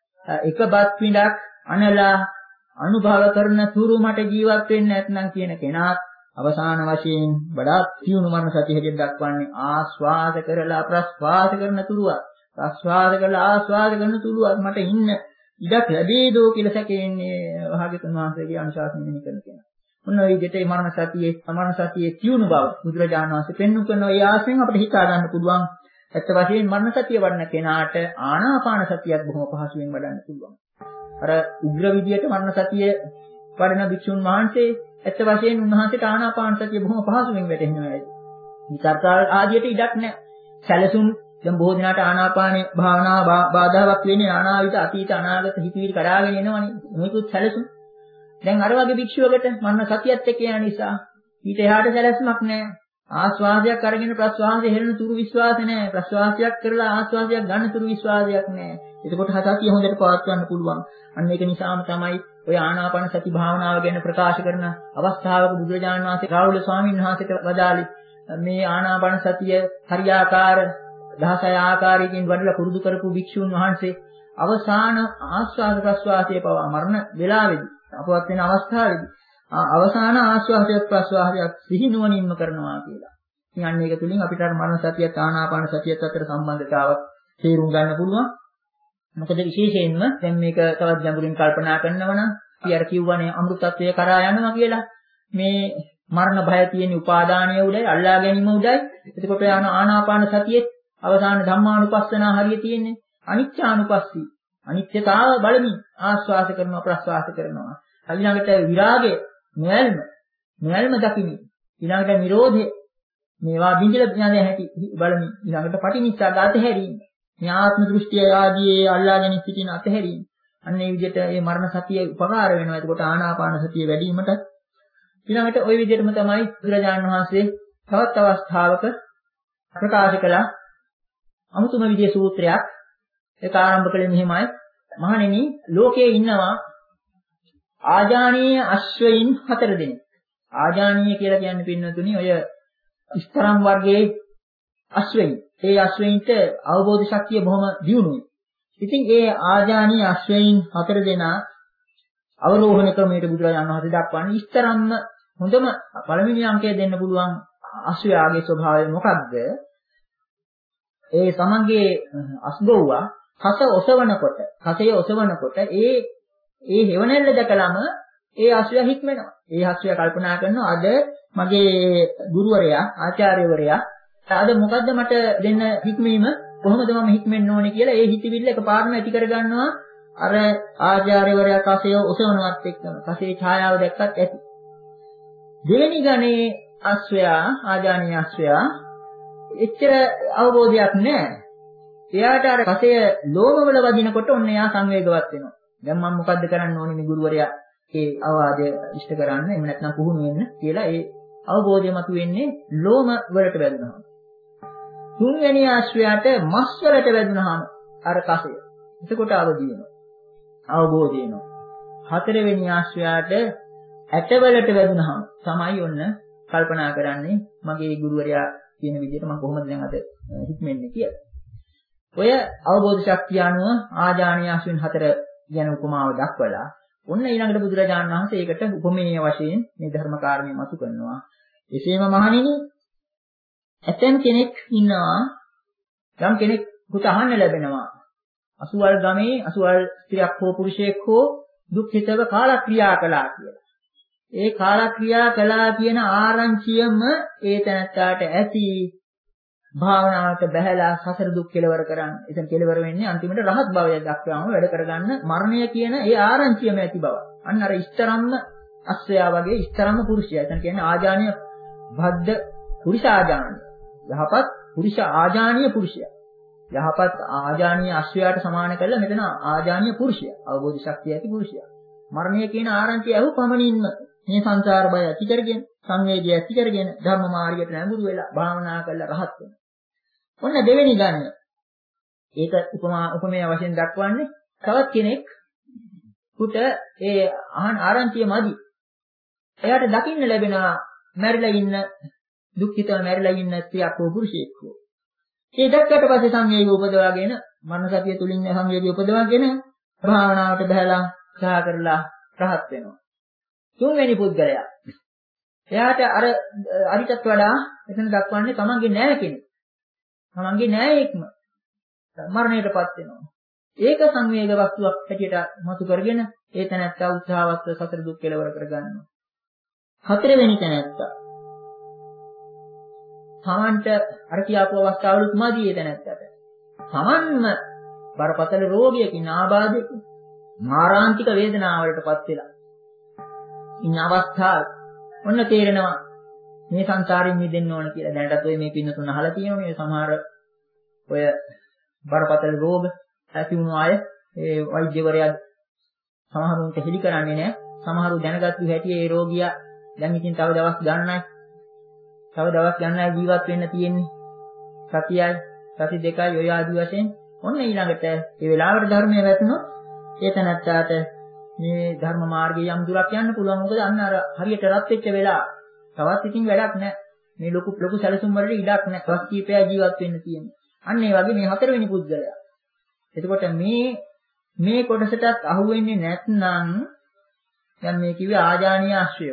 එක බත් පිඬක් අනලා අනුභව කරන තුරු මට ජීවත් වෙන්න නැත්නම් කියන කෙනාත් අවසාන වශයෙන් වඩාත් සියුණු මරණ සතිය හැටියට දක්වන්නේ ආස්වාද කරලා ප්‍රස්වාද කරන තුරුවත් ප්‍රස්වාද කරලා ආස්වාද කරන තුරුවත් මට ඉන්න ඉඩක් ලැබේදෝ කියලා සැකෙන්නේ භාග්‍යතුන් වහන්සේගේ අනුශාසනය මෙහි කරන කෙනා. මොන ඔය විදිහට මේ මරණ සතියේ මරණ සතියේ තියුණු බව බුදුරජාණන් වහන්සේ පෙන්වු කරන ඔය ආශ්‍රයෙන් අපිට හිතා ගන්න පුළුවන්. ඇත්ත වශයෙන්ම මරණ සතිය වඩන කෙනාට ආනාපාන සතියත් බොහොම පහසුවෙන් වඩන්න පුළුවන්. අර උග්‍ර විදියට මරණ සතිය වඩන භික්ෂුන් වහන්සේ ඇත්ත වශයෙන් උන්වහන්සේට ආනාපාන සතිය බොහොම පහසුවෙන් වැටහෙනවා. විචාරකාල ආදියට ඉඩක් නැහැ. සැලසුම් දැන් බොහෝ දිනාට ආනාපානේ භාවනාව බාධාවක් වෙන්නේ නානාවිත අතීත අනාගත හිතවිලි කඩාගෙන එනවනේ. මේකුත් සැලසුම්. දැන් අර වගේ භික්ෂුවකට මරණ සතියත් එක්ක යන නිසා ඊට එහාට සැලැස්මක් නැහැ. ආස්වාදයක් අරගෙන ප්‍රස්වාසය හෙළන තුරු විශ්වාස නැහැ. ප්‍රස්වාසයක් කරලා ආස්වාදයක් ගන්න තුරු විශ්වාසයක් නැහැ. එතකොට හසතිය හොඳට පවත්වන්න පුළුවන්. අන්න ඒක නිසාම තමයි ඔය ආනාපාන සති භාවනාව ගැන ප්‍රකාශ කරන අවස්ථාවක බුදුරජාණන් වහන්සේ රාහුල ස්වාමීන් වහන්සේට වදාළි මේ ආනාපාන සතිය හරියාකාර දහසය ආකාරයකින් වඩලා පුරුදු කරපු භික්ෂුන් වහන්සේ අවසාන ආස්වාද ප්‍රස්වාසයේ පවා මරණ වේලාවේදී අපවත් වෙන අවස්ථාවේදී අවසාන ආස්වාදයක් ප්‍රස්වාසයක් සිහි නුවණින්ම කරනවා කියලා. ඉතින් අන්න ඒක තුලින් අපිට අර මරණ සතියත් ආනාපාන සතියත් අතර සම්බන්ධතාවක් තේරුම් ගන්න පුළුවන්. මොකද විශේෂයෙන්ම දැන් මේක තවත් ගැඹුරින් කල්පනා කරනවා නම් අපි අර කියවනේ අමෘතත්වයේ කරා යනවා කියලා. මේ මරණ භය තියෙන උපාදානය උඩයි අල්ලා ගැනීම උඩයි. එතකොට යන ආනාපාන සතියේ අවසාන ධම්මානුපස්සනා හරිය තියෙන්නේ අනිච්චානුපස්සී. අනිත්‍යතාව බලමින් ආස්වාද කරනවා ප්‍රස්වාස කරනවා. ඊළඟට විරාගය, නොයල්ම, නොයල්ම දකිමින්. ඊළඟට නිරෝධය, මේවා බිඳිලා යන හැටි බලමින්. ඊළඟට පටිනිච්චා අතහැරීම. මේ ආත්ම දෘෂ්ටිය ආදී අල්ලාගෙන සිටින අතහැරීම. අන්න ඒ විදිහට මේ මරණ සතිය උපකාර වෙනවා. එතකොට ආනාපාන සතිය වැඩි වීමට ඊළඟට ওই විදිහටම තමයි බුදුරජාණන් වහන්සේ තවත් අවස්ථාවක ප්‍රකාශ කළා. අමුතුම විදිහේ සූත්‍රයක් ඒක ආරම්භ කළේ මෙහෙමයි. මහණෙනි, ලෝකයේ ඉන්නවා ආජානීය අශ්වයින් හතර දෙනෙක්. ආජානීය කියලා කියන්නේ පින්නතුනි ඔය ස්තරම් වර්ගයේ අශ්වයින්. ඒ අශ්වයින්ට අවබෝධ ශක්තිය බොහොම දියුණුයි. ඉතින් ඒ ආජානීය අශ්වයින් හතර දෙනා අවරෝහණ ක්‍රමයට බුදුරජාණන් වහන්සේ දක්වන්නේ ස්තරම්ම හොඳම පළවෙනි අංකය දෙන්න පුළුවන් අශ්වයාගේ ස්වභාවය මොකක්ද? ඒ තමන්ගේ අස්ගොව්වා කස ඔසවනකොට, කසය ඔසවනකොට ඒ ඒ හේවණල්ල දැකලාම ඒ අශ්වයා හික්මෙනවා. ඒ අශ්වයා කල්පනා කරනවා අද මගේ ගුරුවරයා, ආචාර්යවරයා අද මොකද්ද මට දෙන්න හික්මීම? කොහොමද මම හික්මෙන්න ඕනේ කියලා ඒ හිතවිල්ල එකපාරම ඇති කරගන්නවා. අර ආචාර්යවරයා කසය ඔසවනවත් එක්කම කසේ ඡායාව දැක්කත් ඇති. දෙවෙනි ගණේ අශ්වයා ආජානීය අශ්වයා එච්චර අවබෝධයක් නැහැ. එයාට අර කසය ලෝමවල වදිනකොට ඔන්න එයා සංවේගවත් වෙනවා. දැන් මම මොකද්ද කරන්න ඕනේ මේ ගුරුවරයා ඒ අවවාදය ඉෂ්ට කරන්න එහෙම නැත්නම් පුහුණු වෙන්න කියලා ඒ අවබෝධය මතුවෙන්නේ ලෝම වලට වැදුනහම. තුන්වෙනි ආශ්‍රයයට මස් වලට වැදුනහම අර කසය. එතකොට අවදි වෙනවා. අවබෝධය වෙනවා. හතරවෙනි ආශ්‍රයයට ඇට වලට වැදුනහම තමයි ඔන්න කල්පනා කරන්නේ මගේ ගුරුවරයා කියන විදිහට මම කොහොමද දැන් අද හික්මෙන්නේ කියලා. ඔය අවබෝධ ශක්තිය අනුව ආජානීය ආශ්‍රයන් හතර ගැන උපමාව දක්වලා ඔන්න ඊළඟට බුදුරජාණන් වහන්සේ ඒකට උපමේය වශයෙන් මේ ධර්ම කාරණේ මතු කරනවා. එසේම මහණෙනි ඇතැම් කෙනෙක් ඉන්නවා යම් කෙනෙකුට අහන්න ලැබෙනවා අසුවල් ගමේ අසුවල් ස්ත්‍රියක් හෝ පුරුෂයෙක් හෝ දුක්ඛිතව කාලක්‍රියා කළා කියලා. ඒ කාලක්‍රියා කළා කියන ආරංචියම ඒ තැනත්තාට ඇති භාවනාවට බැහැලා සසර දුක් කෙලවර කරන්න. එතන කෙලවර වෙන්නේ අන්තිමට රහත් භවය දක්වාම වැඩ කරගන්න මරණය කියන ඒ ආරංචියම ඇති බව. අන්න අර ඉස්තරම්ම අස්සයා වගේ ඉස්තරම්ම පුරුෂයා. එතන කියන්නේ ආජානීය භද්ද පුරුෂ ආජානීය. යහපත් පුරුෂ ආජානීය පුරුෂයා. යහපත් ආජානීය අශ්වයාට සමාන කරලා මෙතන ආජානීය පුරුෂයා. අවබෝධ ශක්තිය ඇති පුරුෂයා. මරණය කියන ආරංචිය ඇහු පමණින්ම මේ සංසාර බය ඇති කරගෙන සංවේගය ඇති කරගෙන ධර්ම මාර්ගයට නැඹුරු වෙලා භාවනා කරලා රහත් වෙනවා. ඔන්න දෙවෙනි ගන්න. ඒක උපමා උපමේය වශයෙන් දක්වන්නේ තවත් කෙනෙක් කුට ඒ අහන් ආරංචිය මදි. එයාට දකින්න ලැබෙනවා මැරිලා ඉන්න දුක්ඛිතව මැරිලා ඉන්න ස්ත්‍රියක් හෝ පුරුෂයෙක් හෝ. ඒ දැක්කට පස්සේ සංවේගය උපදවාගෙන මනස සතිය තුලින් සංවේගය උපදවාගෙන භාවනාවට බහැලා සහ කරලා රහත් වෙනවා. තුන්වෙනි පුද්ගලයා. එයාට අර අරිටත් වඩා එතන දක්වන්නේ තමන්ගේ නෑ කෙනෙක්. තමන්ගේ නෑයෙක්ම මරණයටපත් වෙනවා. ඒක සංවේග වස්තුවක් හැටියට මතු කරගෙන ඒ තැනැත්තා උත්සාහවත් සතර දුක් කෙලවර කරගන්නවා. හතරවෙනි තැනැත්තා. තමන්ට අර කියාපු අවස්ථාවලුත් මදි ඒ තැනැත්තට. තමන්ම බරපතල රෝගයකින් ආබාධයකින් මාරාන්තික වේදනාවලටපත් වෙලා ඉන්න අවස්ථාව ඔන්න තේරෙනවා මේ සංසාරයෙන් මිදෙන්න ඕන කියලා. දැනටත් ඔය මේ පින්නතුන් අහලා තියෙනවා මේ සමහර ඔය බරපතල රෝග ඇති වුණු අය ඒ වෛද්‍යවරයා සමහරුන්ට හෙලි කරන්නේ නැහැ. සමහරු දැනගත්තු හැටි ඒ රෝගියා දැන් ඉතින් තව දවස් ගණනයි තව දවස් ගණනයි ජීවත් වෙන්න තියෙන්නේ. සතියයි සති දෙකයි ඔය ආදි වශයෙන් ඔන්න ඊළඟට ඒ වෙලාවට ධර්මයේ වැටුණොත් ඒ තනත්තාට මේ ධර්ම මාර්ගයේ යම් දුරක් යන්න පුළුවන්. මොකද අන්න අර හරියට රත් වෙච්ච වෙලාව. තවත් ඉතින් වැඩක් නැහැ. මේ ලොකු ලොකු සැලසුම් වලට ඉඩක් නැහැ. තවත් කීපය ජීවත් වෙන්න තියෙන්නේ. අන්න ඒ වගේ මේ හතරවෙනි පුද්ගලයා. එතකොට මේ මේ කොටසටත් අහු වෙන්නේ නැත්නම් දැන් මේ කිව්වේ ආජානීය ආශ්‍රය.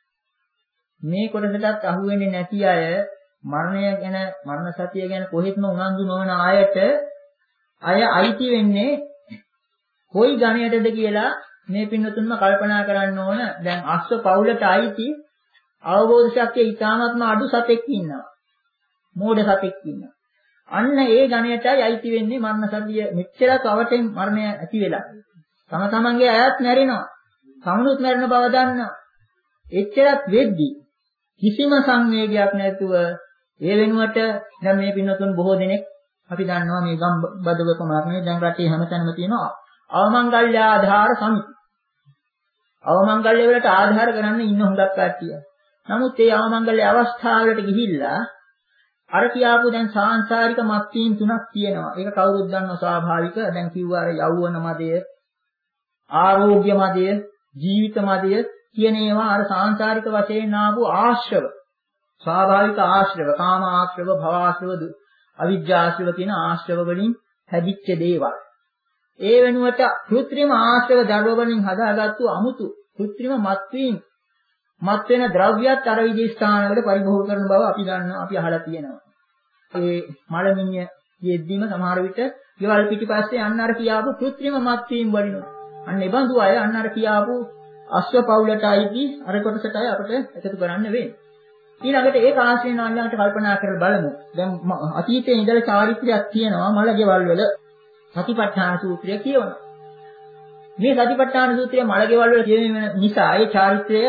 මේ කොටසටත් අහු වෙන්නේ නැති අය මරණය ගැන මරණ සතිය ගැන කොහෙත්ම උනන්දු නොවන අයට අය අයිති වෙන්නේ කොයි ගණයටද කියලා මේ පින්නතුන්ම කල්පනා කරන්න ඕන. දැන් අශ්ව පවුලට අයිති අවබෝධ ශක්තිය ඊටාත්ම අඩු සතෙක් ඉන්නවා. මෝඩ සතෙක් ඉන්නවා. අන්න ඒ ගණයටයි අයිති වෙන්නේ මරණ සතිය. මෙච්චර කවටෙන් මරණය ඇති වෙලා. තම තමන්ගේ අයත් මැරෙනවා. සමුනුත් මැරෙන බව දන්නවා. එච්චරත් වෙද්දි කිසිම සංවේගයක් නැතුව ඒ වෙනුවට දැන් මේ පින්නතුන් බොහෝ දෙනෙක් අපි දන්නවා මේ ගම් බදව ප්‍රමාණය දැන් රටේ හැමතැනම තියෙනවා අවමංගල්‍ය ආධාර සමිති. අවමංගල්‍ය වලට ආධාර කරන්න ඉන්න හොඟක් කට්ටිය. නමුත් ඒ අවමංගල්‍ය අවස්ථාවලට ගිහිල්ලා අර කියාපු දැන් සාංශාරික මත්වීම් තුනක් තියෙනවා. ඒක කවුරුත් දන්නවා ස්වාභාවික. දැන් කිව්වා අර යෞවන මදය, ආරෝග්‍ය මදය, ජීවිත මදය කියන ඒවා අර සාංශාරික වශයෙන් ආපු ආශ්‍රව. ස්වාභාවික ආශ්‍රව, කාම ආශ්‍රව, භව ආශ්‍රව, අවිජ්ජා ආශ්‍රව කියන ආශ්‍රව වලින් හැදිච්ච දේවල්. ඒ වෙනුවට කෘත්‍රිම ආශ්‍රව ධර්ම වලින් හදාගත්තු අමුතු කෘත්‍රිම මත්වීම් මත් වෙන ද්‍රව්‍යත් අර විදිහේ ස්ථානවල පරිභෝග කරන බව අපි දන්නවා. අපි අහලා තියෙනවා. ඒ මලමිණිය යෙද්දීම සමහර විට ගෙවල් පිටිපස්සේ අන්න අර කියාපු කෘත්‍රිම මත්වීම් වලිනුත් අන්න ඒ බඳු අය අන්න අර කියාපු අශ්ව පවුලට අයිති අර කොටසටයි අපිට එකතු කරන්න වෙන්නේ. ඊළඟට ඒක ආශ්‍රයෙන් අල්ලන්නට කල්පනා කරලා බලමු. දැන් අතීතයේ ඉඳලා චාරිත්‍රයක් තියෙනවා මලගෙවල් වල සතිපට්ඨාන සූත්‍රය කියවනවා. මේ සතිපට්ඨාන සූත්‍රය මලගෙවල් වල කියවෙන නිසා ඒ චාරිත්‍රය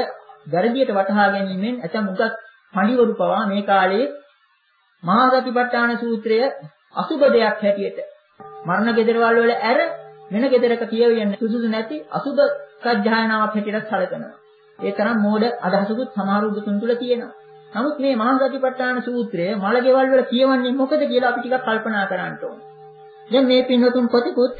වැරදියට වටහා ගැනීමෙන් ඇතම් උගත් පඬිවරු පවා මේ කාලේ මහා සතිපට්ඨාන සූත්‍රය අසුබ දෙයක් හැටියට මරණ ගෙදරවල වල ඇර වෙන ගෙදරක කියවෙන්නේ සුදුසු නැති අසුබ සත්‍යයනාවක් හැටියට සැලකනවා. ඒ තරම් මෝඩ අදහසකුත් සමහර උගතුන් තුල තියෙනවා. නමුත් මේ මහා සතිපට්ඨාන සූත්‍රය මල ගෙවල් වල කියවන්නේ මොකද කියලා අපි ටිකක් කල්පනා කරන්න ඕන. දැන් මේ පින්වතුන් පොතකුත්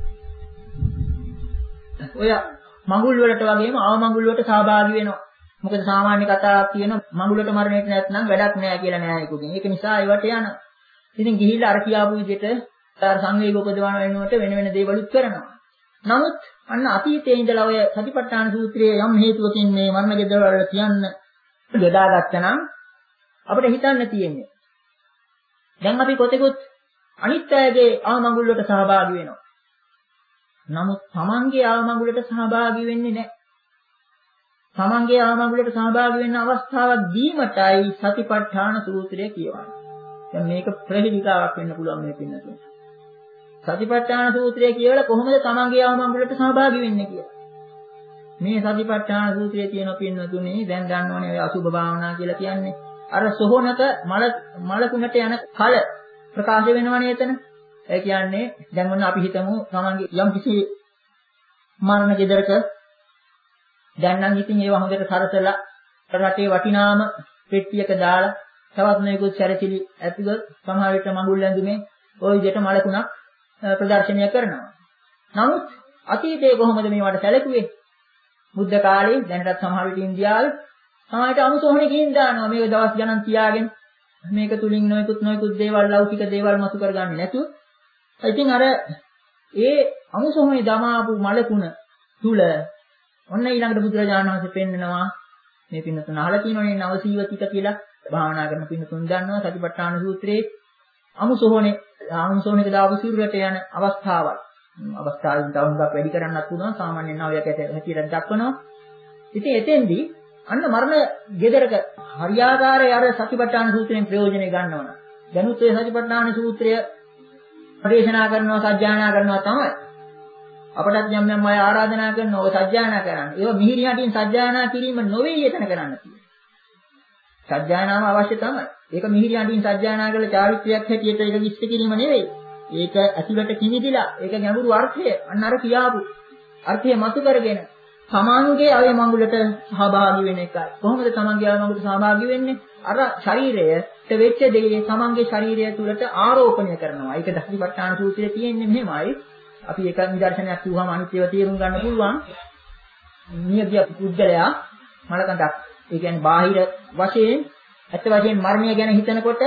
ඔය මඟුල් වලට වගේම ආව මඟුල් වලට සහභාගී වෙනවා. මොකද සාමාන්‍ය කතාවක් තියෙනවා මඟුලට මරණයට නැත්නම් වැඩක් නෑ කියලා නෑ ඒකකින්. ඒක නිසා ඒවට යනවා. ඉතින් ගිහිල්ලා අර කියාපු විදිහට අර සංවේග උපදවන වෙනුවට වෙන වෙන දේවලුත් කරනවා. නමුත් අන්න අතීතයේ ඉඳලා ඔය සතිපට්ඨාන සූත්‍රයේ යම් හේතුවකින් මේ මරණ ගෙදර වල කියන්න යොදාගත්තා නම් අපිට හිතන්න තියෙන්නේ. දැන් අපි කොතෙකුත් අනිත් අයගේ ආමඟුල් වලට සහභාගී වෙනවා. නමුත් තමන්ගේ ආමඟුලට සහභාගී වෙන්නේ නැහැ. තමන්ගේ ආමඟුලට සහභාගී වෙන්න අවස්ථාවක් දීමටයි සතිපට්ඨාන සූත්‍රය කියවන්නේ. දැන් මේක ප්‍රතිවිකාවක් වෙන්න පුළුවන් මේ පින්නතුන්. සතිපට්ඨාන සූත්‍රය කියවලා කොහොමද තමන්ගේ ආමඟුලට සහභාගී වෙන්නේ කියලා. මේ සතිපට්ඨාන සූත්‍රයේ තියෙන පින්නතුනේ දැන් දන්නවනේ ඔය අසුභ භාවනා කියලා කියන්නේ. අර සොහොනක මල මලකුණට යන කල ප්‍රකාශ වෙනවනේ එතන. ඒ කියන්නේ දැන් මොන අපි හිතමු තමන්ගේ යම් කිසි මරණ ගෙදරක දැන් නම් ඉතින් ඒව හොඳට සරසලා රටේ වටිනාම පෙට්ටියක දාලා තවත් මේකුත් සැරසිලි ඇතුව සමහර විට මඟුල් ඇඳුමේ ওই විදිහට මලකුණක් ප්‍රදර්ශනය කරනවා. නමුත් අතීතයේ කොහොමද මේවට සැලකුවේ? බුද්ධ කාලේ දැනටත් සමහර විට ඉන්දියාවේ සමහරට අනුසෝහණකින් දානවා මේක දවස් ගණන් තියාගෙන මේක තුලින් නොයෙකුත් නොයෙකුත් දේවල් ලෞකික දේවල් මතු කරගන්නේ නැතුව. ඉතින් අර ඒ අනුසෝහණේ දමාපු මලකුණ තුල ඔන්න ඊළඟට බුදුරජාණන් වහන්සේ පෙන්නනවා මේ පින්නතුන් අහලා තියෙනවනේ නවසීවතික කියලා භාවනා කරන පින්නතුන් දන්නවා සතිපට්ඨාන සූත්‍රයේ අනුසෝහණේ අනුසෝහණේක දාපු සිරුරට යන අවස්ථාවල් අවස්ථාවෙන් තව හුඟක් වැඩි කරන්නත් පුළුවන් සාමාන්‍යයෙන් නවයක් හැටියට දක්වනවා. ඉතින් එතෙන්දී අන්න මරණ ගෙදරක හරියාකාරයේ අර සතිපට්ඨාන සූත්‍රයෙන් ප්‍රයෝජනෙ ගන්නවන. දැනුත් ඒ සතිපට්ඨාන සූත්‍රය පරිශනා කරනවා සජ්ජායනා කරනවා තමයි. අපටත් යම් යම් අය ආරාධනා කරනවා ඔය සජ්ජායනා කරන්න. ඒව මිහිරි හටින් සජ්ජායනා කිරීම නොවේ එතන කරන්න තියෙන්නේ. සජ්ජායනාව අවශ්‍ය තමයි. ඒක මිහිරි හටින් සජ්ජායනා කරලා චාරිත්‍රයක් හැටියට ඒක විශ්ල කිරීම නෙවෙයි. ඒක ඇතුළට කිවිදිලා ඒක ගැඹුරු අර්ථය අන්න අර කියාපු අර්ථය මතු කරගෙන සමානුගේ අය මඟුලට සහභාගී වෙන එකයි. කොහොමද තමන්ගේ අය මඟුලට සහභාගී වෙන්නේ? අර ශරීරයට වෙච්ච දේ තමන්ගේ ශරීරය තුළට ආරෝපණය කරනවා. ඒක දසතිපට්ඨාන සූත්‍රයේ තියෙන්නේ මෙහෙමයි. අපි එක නිදර්ශනයක් කිව්වම අනිත්‍යව තේරුම් ගන්න පුළුවන්. නියගිය පුද්ගලයා මලකඳක්. ඒ කියන්නේ බාහිර වශයෙන් ඇත්ත වශයෙන් මරණය ගැන හිතනකොට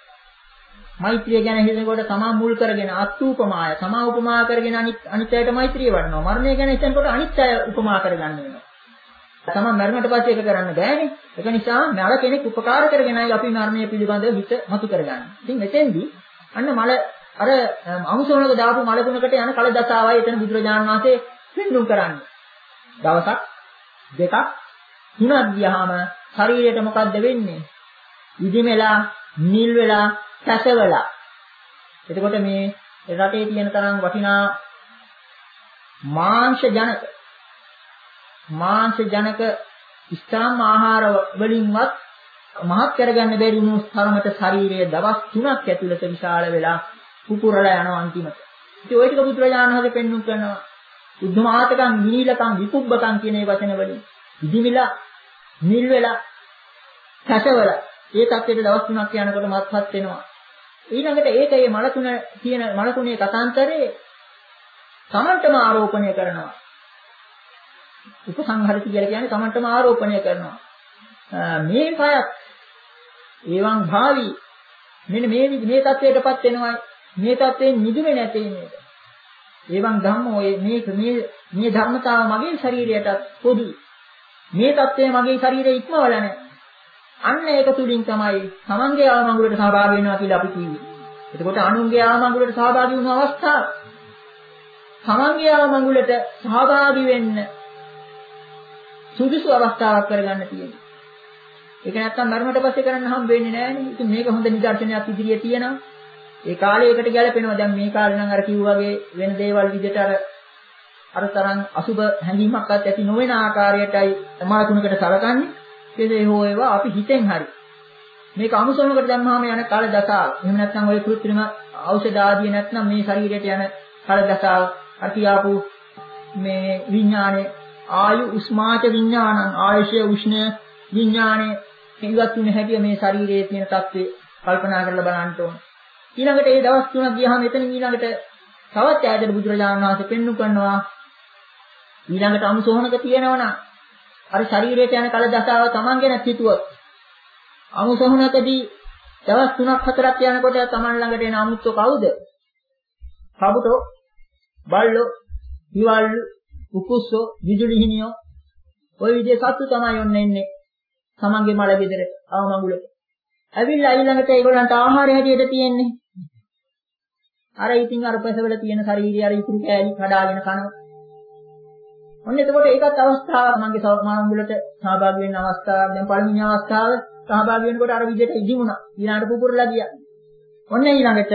මෛත්‍රිය ගැන හිතනකොට තමා මුල් කරගෙන අත්ූපමාය තමා උපමා කරගෙන අනිත් අනිත්‍යයට මෛත්‍රිය වඩනවා. මරණය ගැන හිතනකොට අනිත්‍යය උපමා කරගන්න වෙනවා. තමා මරණයට පස්සේ ඒක කරන්න බෑනේ. ඒක නිසා මල කෙනෙක් උපකාර කරගෙනයි අපි මරණය පිළිබඳව හිත මතු කරගන්නේ. ඉතින් මෙතෙන්දී අන්න මල අර අමුසොනක දාපු මලකුණකට යන කල දසාවයි එතන බුදුරජාණන් වහන්සේ පෙන්වුම් කරන්නේ. දවසක් දෙකක් තුනක් ගියාම ශරීරයට මොකද්ද වෙන්නේ? ඉදිමෙලා, නිල් වෙලා, සැසවලා. එතකොට මේ රටේ තියෙන තරම් වටිනා මාංශ ජනක මාංශ ජනක ස්ථාම ආහාර වලින්වත් මහත් කරගන්න බැරි වුණු තරමට ශරීරයේ දවස් තුනක් ඇතුළත විශාල වෙලා පුපුරලා යනවා අන්තිමට. ඉතින් ওই ටික බුදුරජාණන් වහන්සේ පෙන්වුම් කරනවා. උද්ධමාතකම්, නිලකම්, විකුබ්බකම් කියන මේ වචන වලින් ඉදිමිලා, නිල් වෙලා, සැසවලා ඒ තත්ත්වයට දවස් තුනක් යනකොට මත්පත් වෙනවා. ඊළඟට ඒකේ මලකුණ කියන මලකුණේ කතාන්තරේ සමන්තම ආරෝපණය කරනවා. උපසංහරිත කියලා කියන්නේ සමන්තම ආරෝපණය කරනවා. මේ කයත් ඒවන් භාවි මෙන්න මේ මේ තත්ත්වයටපත් වෙනවා. මේ තත්ත්වයෙන් නිදුනේ නැtei නේද? ඒවන් ධම්මෝ මේ මේ මේ ධර්මතාව මගේ ශරීරයට පොදුයි. මේ தත්ත්වය මගේ ශරීරයේ ඉක්මවල නැහැ. අන්න ඒක තුලින් තමයි තමන්ගේ ආමඟුලට සහභාගී වෙනවා කියලා අපි කිව්වේ. එතකොට අනුන්ගේ ආමඟුලට සහභාගී වුණු අවස්ථාව තමන්ගේ ආමඟුලට සහභාගී වෙන්න සුදුසු අවස්ථාවක් කරගන්න තියෙනවා. ඒක නැත්තම් මරණයට පස්සේ කරන්න හම් වෙන්නේ නැහැනේ. ඉතින් මේක හොඳ නිදර්ශනයක් ඉදිරියේ තියෙනවා. ඒ කාලේ ඒකට ගැලපෙනවා. දැන් මේ කාලේ නම් අර කිව්වා වගේ වෙන දේවල් විදිහට අර අර තරම් අසුබ හැඟීමක්වත් ඇති නොවන ආකාරයටයි මා තුනකට සලකන්නේ. කෙසේ හෝ ඒවා අපි හිතෙන් හරි මේක අනුසමකට දැම්මහම යන කාල දසාව. එහෙම නැත්නම් ওই කෘත්‍රිම ඖෂධ ආදිය නැත්නම් මේ ශරීරයට යන කාල දසාව අතියාපු මේ විඥානේ ආයු උස්මාච විඥානං ආයශය උෂ්ණය විඥානේ ඉවත් වෙන හැටි මේ ශරීරයේ තියෙන தත්ත්වේ කල්පනා කරලා බලන්න ඕන. ඊළඟට මේ දවස් තුනක් ගියාම එතන ඊළඟට තවත් ඈතට බුදුරජාණන් වහන්සේ පෙන්වු කරනවා ඊළඟට අනුසෝහනක තියෙනවනම් අර ශරීරයට යන කල දසාව Taman ගැන හිතුවොත් අනුසෝහනකදී දවස් තුනක් හතරක් යනකොට Taman ළඟට එන අමුත්තු කවුද? කබුටෝ, බල්ලෝ, හිවල්ලු, උකුස්සෝ, විදුලි හිමියෝ ඔය විදිහේ සත්තු තමයි ඔන්න එන්නේ. Tamanගේ මල ගෙදරට ආවමඟුලට. ඇවිල්ලා ඊළඟට ඒගොල්ලන්ට ආහාරය හැටියට තියෙන්නේ. අර ඉතින් අර පෙසවල තියෙන ශරීරය අර ඉතුරු කෑලි කඩාගෙන කනවා. ඔන්න එතකොට ඒකත් අවස්ථාවක් මගේ සමමාංගුලට සහභාගී වෙන්න අවස්ථාවක්. දැන් පළවෙනි අවස්ථාව සහභාගී වෙනකොට අර විදිහට ඉදිමුණා. ඊළඟට පුපුරලා ගියා. ඔන්න ඊළඟට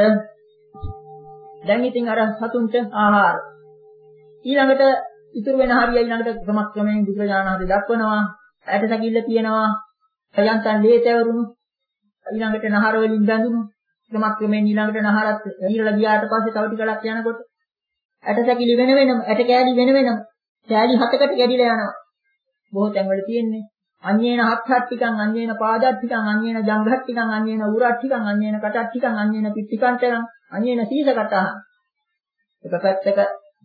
දැන් ඉතින් අර සතුන්ට ආහාර. ඊළඟට ඉතුරු වෙන හරිය ඊළඟට ක්‍රමක්‍රමයෙන් බුදුරජාණන් වහන්සේ දක්වනවා. ඇට සැකිල්ල තියෙනවා. යන්තම් ලේතවරුණු. ඊළඟට නහර වලින් බැඳුණු. ක්‍රමක්‍රමයෙන් ඊළඟට නහරත් ඊළඟ ගියාට පස්සේ තව ටිකක් යනකොට ඇට සැකිලි වෙන වෙනම ඇට කෑලි වෙන වෙනම කෑලි හතකට කැඩිලා යනවා. බොහෝ තැන්වල තියෙන්නේ අඤ්ඤේන හත්හත් ටිකන් අඤ්ඤේන පාදත් ටිකන් අඤ්ඤේන ජංඝත් ටිකන් අඤ්ඤේන උරත් ටිකන් අඤ්ඤේන කටත් ටිකන් අඤ්ඤේන පිට්ටිකන්තරන් අඤ්ඤේන සීස කටහන්. එක පැත්තක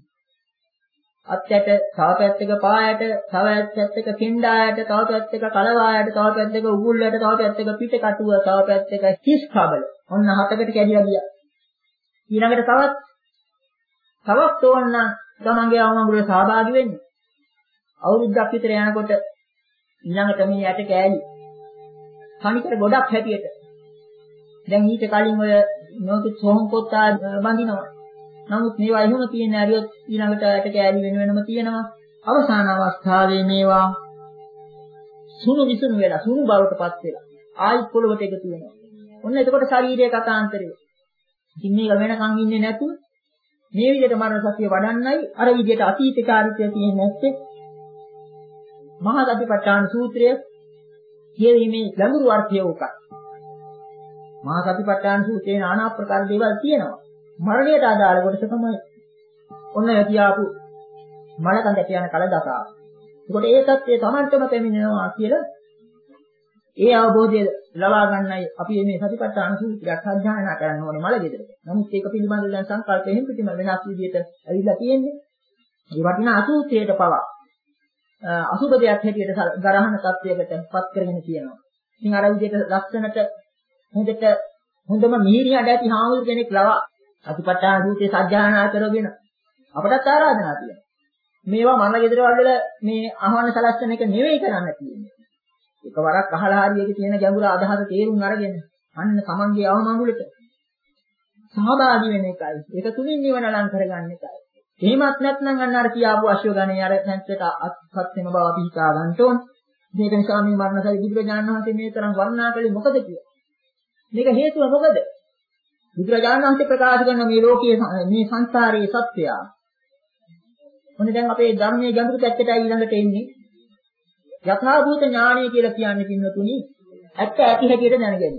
අත්යට, තව පැත්තක පායට, තව පැත්තක කෙන්ඩායට, තව පැත්තක කලවායට, තව පැත්තක උගුල්ලයට, තව පැත්තක පිට කටුව, තව පැත්තක හිස් කබල. ඔන්න හතකට කැඩිලා ගියා. ඊළඟට තවත් තවත් ඕන්න තමන්ගේ අවමඟුලට සහභාගී වෙන්නේ. අවුරුද්දක් විතර යනකොට ඊළඟට මේ යට කෑලි කණිකර ගොඩක් හැටියට. දැන් ඊට කලින් ඔය නොතු සෝම් පොත්තා බඳිනවා. නමුත් මේවා එහෙම තියෙන ඇරියොත් ඊළඟට යට කෑලි වෙන වෙනම තියෙනවා. අවසාන අවස්ථාවේ මේවා සුණු විසුණු වෙලා සුණු බවටපත් වෙලා ආයිත් පොළවට එකතු වෙනවා. ඔන්න එතකොට ශරීරයේ කතාන්තරය. ඉතින් මේක වෙනකන් ඉන්නේ නැතුව මේ විදිහට මරණ සතිය වඩන්නයි අර විදිහට අතීත චාරිත්‍රය තියෙන්නේ නැත්තේ. මහා සතිපට්ඨාන සූත්‍රය කියවීමේ ගැඹුරු අර්ථය උකක්. මහා සතිපට්ඨාන සූත්‍රයේ নানা ආකාර දේවල් තියෙනවා. මරණයට අදාළ කොටස තමයි ඔන්න යතියාපු මලකඳට යන කල දසාව. ඒකට ඒ தත්ත්වය Tamanටම පැමිණෙනවා කියලා ඒ අවබෝධය ලබා ගන්නයි අපි මේ සතිපට්ඨාන සූත්‍රයක් සාධ්‍යයනා කරන්න ඕනේ මල ගෙදරට. නමුත් ඒක පිළිබඳව දැන් සංකල්පයෙන් පිටිම වෙනස් විදිහට ඇවිල්ලා තියෙන්නේ. මේ වටිනා අසූත්‍රයට පවා අසුබ දෙයක් හැටියට ගරහන තත්වයකට පත් කරගෙන තියෙනවා. ඉතින් අර විදිහට ලක්ෂණට හොඳට හොඳම මිහිරියට ඇති හාමුදුර කෙනෙක් ලවා සතිපට්ඨාන සූත්‍රයේ සාධ්‍යයනා කරගෙන අපටත් ආරාධනා තියෙනවා. මේවා මල ගෙදරවල වල මේ අහවන්න සලස්සන එක නෙවෙයි කරන්න තියෙන්නේ. එකවරක් අහලා හරියක තියෙන ගැඹුරු අදහස තේරුම් අරගෙන අන්න තමන්ගේ අවමඟුලට සහභාගී වෙන එකයි. ඒක තුලින් නිවන ලං කරගන්න එකයි. එහෙමත් නැත්නම් අන්න අර කියාපු අශ්වගණේ අර නැත්තට අත්පත් වෙන බව අපි හිතා ගන්න ඕන. මේක නිසා මේ මරණසයි බුදුරජාණන් වහන්සේ මේ තරම් වර්ණනා කළේ මොකද කියලා. මේක හේතුව මොකද? බුදුරජාණන් වහන්සේ ප්‍රකාශ කරන මේ ලෝකයේ මේ සංසාරයේ සත්‍යය. මොන දැන් අපේ ධර්මයේ ගැඹුරු පැත්තට ඊළඟට එන්නේ යථාභූත ඥානය කියලා කියන්නේ පින්වතුනි ඇත්ත ඇති හැටියට දැනගැනීම.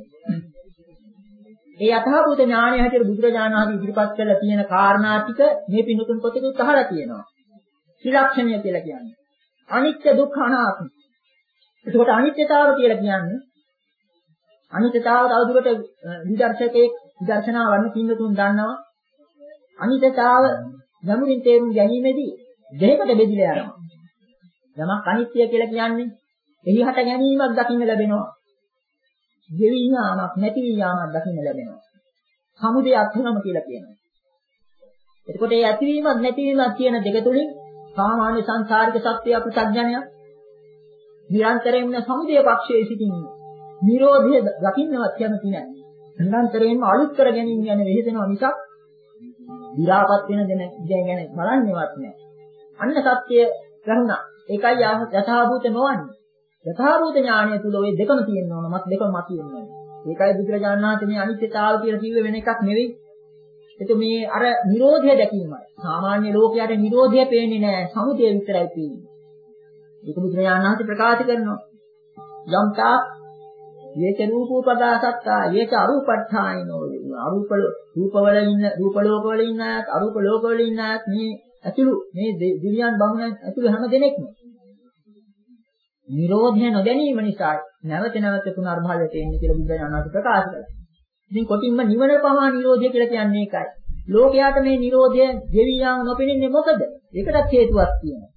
ඒ යථාභූත ඥානය හැටියට බුදුරජාණන් වහන්සේ ඉදිරිපත් කරලා තියෙන කාරණා ටික මේ පින්වතුන් පොතේත් අහලා තියෙනවා. ත්‍රිලක්ෂණය කියලා කියන්නේ. අනිත්‍ය දුක්ඛ අනාත්ම. එතකොට අනිත්‍යතාව කියලා කියන්නේ අනිත්‍යතාව තවදුරට විදර්ශකයේ විදර්ශනා වන්න පින්වතුන් දන්නවා. අනිත්‍යතාව ගැඹුරින් තේරුම් ගැනීමේදී දෙයකට බෙදිලා යනවා. යමක් අනිත්‍ය කියලා කියන්නේ එහි හට ගැනීමක් දකින්න ලැබෙනවා. ගෙවි යාමක් නැති යාමක් දකින්න ලැබෙනවා. සමුදය අත්හම කියලා කියනවා. එතකොට මේ ඇතිවීමක් නැතිවීමක් කියන දෙක තුලින් සාමාන්‍ය සංසාරික සත්‍ය අප්‍රත්‍යඥය නිරන්තරයෙන්ම සමුදය පක්ෂයේ සිටින්නේ. නිරෝධය දකින්නවත් කැමති නැහැ. නිරන්තරයෙන්ම අලුත් කර ගැනීම යන වෙහෙසෙනවා මිසක් විරාපත් වෙන දෙන ගැන බලන්නේවත් නැහැ. අන්න සත්‍ය ගරුණා ඒකයි යථාභූත නොවන්නේ. යථාභූත ඥානය තුල ওই දෙකම තියෙනවා. මත් දෙකම මත වෙනවා. ඒකයි බුදුරජාණන් වහන්සේ මේ අනිත්‍යතාව කියලා කිව්වේ වෙන එකක් නෙවෙයි. එතකොට මේ අර නිරෝධය දැකීමයි. සාමාන්‍ය ලෝකයට නිරෝධය පේන්නේ නැහැ. සමුදය විතරයි පේන්නේ. ඒක බුදුරජාණන් වහන්සේ ප්‍රකාශ කරනවා. යම්තා යේච රූපෝපදාසත්තා යේච අරූපට්ඨායිනෝ අරූප රූපවල ඉන්න රූප ලෝකවල ඉන්න අයත් අරූප ලෝකවල ඉන්න අයත් මේ ඇතුළු මේ දිව්‍යයන් බමුණන් ඇතුළු හැම දෙනෙක්ම නිරෝධය නොදැනීම නිසා නැවත නැවත පුනර්භවයට එන්නේ කියලා බුදුරජාණන් වහන්සේ ප්‍රකාශ කළා. ඉතින් කොටින්ම නිවන පවා නිරෝධය කියලා කියන්නේ ඒකයි. ලෝකයාට මේ නිරෝධය දෙවි යාම නොපෙනෙන්නේ මොකද? ඒකටත් හේතුවක් තියෙනවා.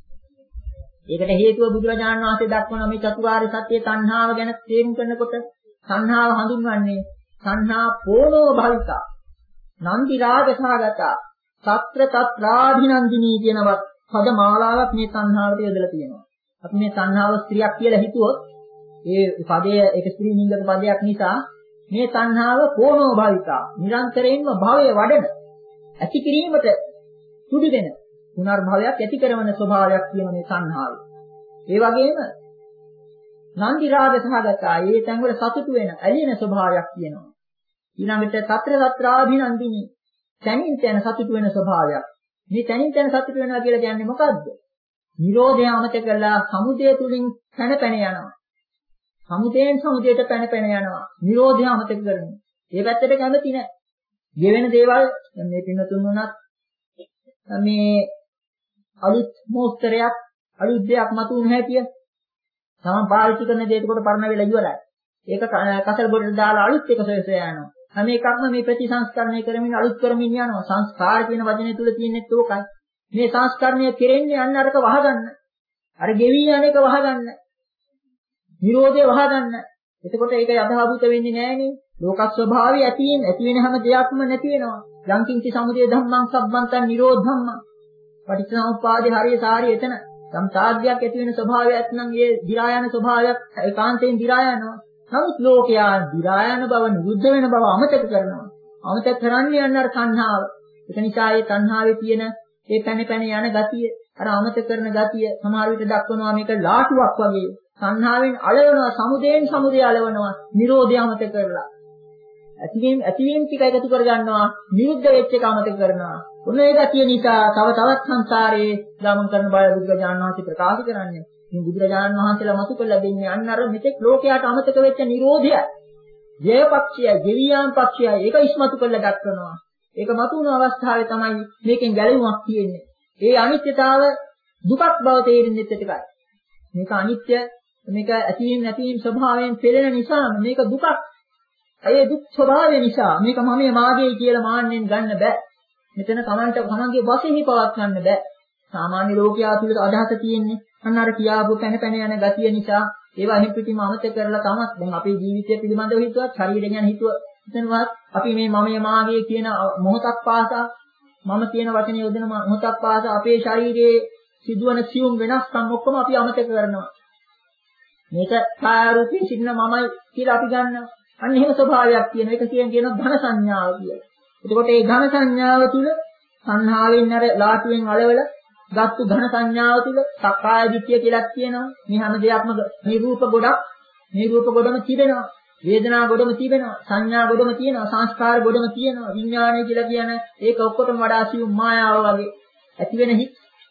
ඒකට හේතුව බුදුරජාණන් වහන්සේ දක්වන මේ චතුරාර්ය සත්‍ය තණ්හාව ගැන තේරුම් කරනකොට තණ්හාව හඳුන්වන්නේ තණ්හා පෝනෝ භවිතා නන්දි රාග සහගතා සත්‍ර තත්‍රාධිනන්දිනී කියනවත් පද මාලාවක් මේ තණ්හාවට යොදලා තියෙනවා. අපි මේ තණ්හාව ස්ත්‍රියක් කියලා හිතුවොත් ඒ පදය ඒක ස්ත්‍රී ලිංගික පදයක් නිසා මේ තණ්හාව පෝනෝ භවිතා නිරන්තරයෙන්ම භවය වඩන ඇති කිරීමට සුදු වෙන පුනර්භවයක් ඇති කරන ස්වභාවයක් කියන මේ තණ්හාව. ඒ වගේම නන්දි රාග සහගතා ඒ තැන් වල සතුටු වෙන ඇලෙන ස්වභාවයක් තියෙනවා. ඊළඟට සතර සත්‍රාභිනන්දිනී තනින් තන සතුටු වෙන ස්වභාවයක්. මේ තනින් තන සතුටු වෙනවා කියලා කියන්නේ මොකද්ද? නිරෝධය අමතක කරලා සමුදය තුලින් පැන පැන යනවා. සමුදයෙන් සමුදයට පැන පැන යනවා. නිරෝධය අමතක කරනවා. ඒ පැත්තට කැමති නැහැ. ගෙවෙන දේවල් මේ පින්නතුන් වුණත් මේ අලුත් මොස්තරයක් අලුත් දෙයක් මතුවුන හැටිය තමන් පාවිච්චි කරන දේට කොට පරණ වෙලා ඉවරයි. ඒක කසල් බොඩට දාලා අලුත් එක සොයස යනවා. හැම එකක්ම මේ ප්‍රතිසංස්කරණය කරමින් අලුත් කරමින් යනවා. සංස්කාර කියන වචනේ තුල තියෙන්නේ ඒකයි. මේ සංස්කරණය කෙරෙන්නේ අන්න අරක වහගන්න. අර ගෙවි යන එක වහගන්න. නිරෝධය වහගන්න. එතකොට ඒක යථාභූත වෙන්නේ නැහනේ. ලෝක ස්වභාවය ඇතින් ඇති වෙන හැම දෙයක්ම නැති වෙනවා. යංකින්චි සමුදය ධම්මං සම්බන්තං නිරෝධම්ම. පටිච්චසමුප්පාදේ හරිය සාරිය එතන. සම් සාධ්‍යයක් ඇති වෙන ස්වභාවයක් නම් ඒ දි รา යන ස්වභාවයක් ඒකාන්තයෙන් දි รา යනවා. නමුත් ලෝකයා දි รา යන බව නිරුද්ධ වෙන බව අමතක කරනවා. අමතක කරන්නේ යන අර තණ්හාව. ඒක නිසා ඒ තණ්හාවේ තියෙන ඒ පැන පැන යන ගතිය, අර අමතක කරන ගතිය සමහර විට දක්වනවා මේක ලාටුවක් වගේ. තණ්හාවෙන් අලවනවා, සමුදයෙන් සමුදය අලවනවා, නිරෝධය අමතක කරලා. ඇතිවීම ඇතිවීම ටික එකතු කර ගන්නවා, නිරුද්ධ වෙච්ච එක අමතක කරනවා. ඔන්න ඒ ගතිය නිසා තව තවත් සංසාරයේ ගමන් කරන බය බුදුරජාණන් වහන්සේ ප්‍රකාශ කරන්නේ. මේ බුදුරජාණන් වහන්සේලා මතු කළ දෙන්නේ අන්න අර මෙතෙක් ලෝකයට අමතක වෙච්ච නිරෝධය. ජයපක්ෂය, ගෙවියාම් පක්ෂය ඒක ඉස්මතු කරලා දක්වනවා. ඒක මතු වුණු අවස්ථාවේ තමයි මේකෙන් ගැලවීමක් තියෙන්නේ. ඒ අනිත්‍යතාව දුකක් බව තේරෙන්නේ එකයි. මේක අනිත්‍ය, මේක ඇතිවීම නැතිවීම ස්වභාවයෙන් පෙළෙන නිසා මේක දුකක්. ඒ දුක් ස්වභාවය නිසා මේක මමයේ මාගේ කියලා මාන්නෙන් ගන්න බෑ. මෙතන තමන්ට තමන්ගේ වශයෙන් පවත් ගන්න බෑ. සාමාන්‍ය ලෝකයා තුළ අදහස තියෙන්නේ අන්න අර කියාපු පැන පැන යන ගතිය නිසා ඒවා හිම් පිටිම අමතක කරලා තමත් දැන් අපේ ජීවිතය පිළිබඳව හිතුවත් ශරීරය ගැන හිතුවත් හිතනවත් අපි මේ මමයේ මාගේ කියන මොහොතක් පාසා මම කියන වචනේ යොදන මොහොතක් පාසා අපේ ශරීරයේ සිදුවන සියුම් වෙනස්කම් ඔක්කොම අපි අමතක කරනවා. මේක කායරූපී සිටින මමයි කියලා අපි ගන්නවා. අන්න එහෙම ස්වභාවයක් තියෙන එක කියන කියන ධන සංඥාව කියලා. එතකොට මේ ධන සංඥාව තුල සංහාවෙන් අර ලාටුවෙන් අලවල ගත්තු ධන සංඥාව තුල සක්කාය දිට්ඨිය කියලා කියනවා. මේ හැම දෙයක්ම මේ රූප ගොඩක් මේ රූප ගොඩම තිබෙනවා. වේදනා ගොඩම තිබෙනවා. සංඥා ගොඩම තියෙනවා. සංස්කාර ගොඩම තියෙනවා. විඥානය කියලා කියන ඒක ඔක්කොටම වඩා සියුම් මායාව වගේ ඇති වෙන හිත්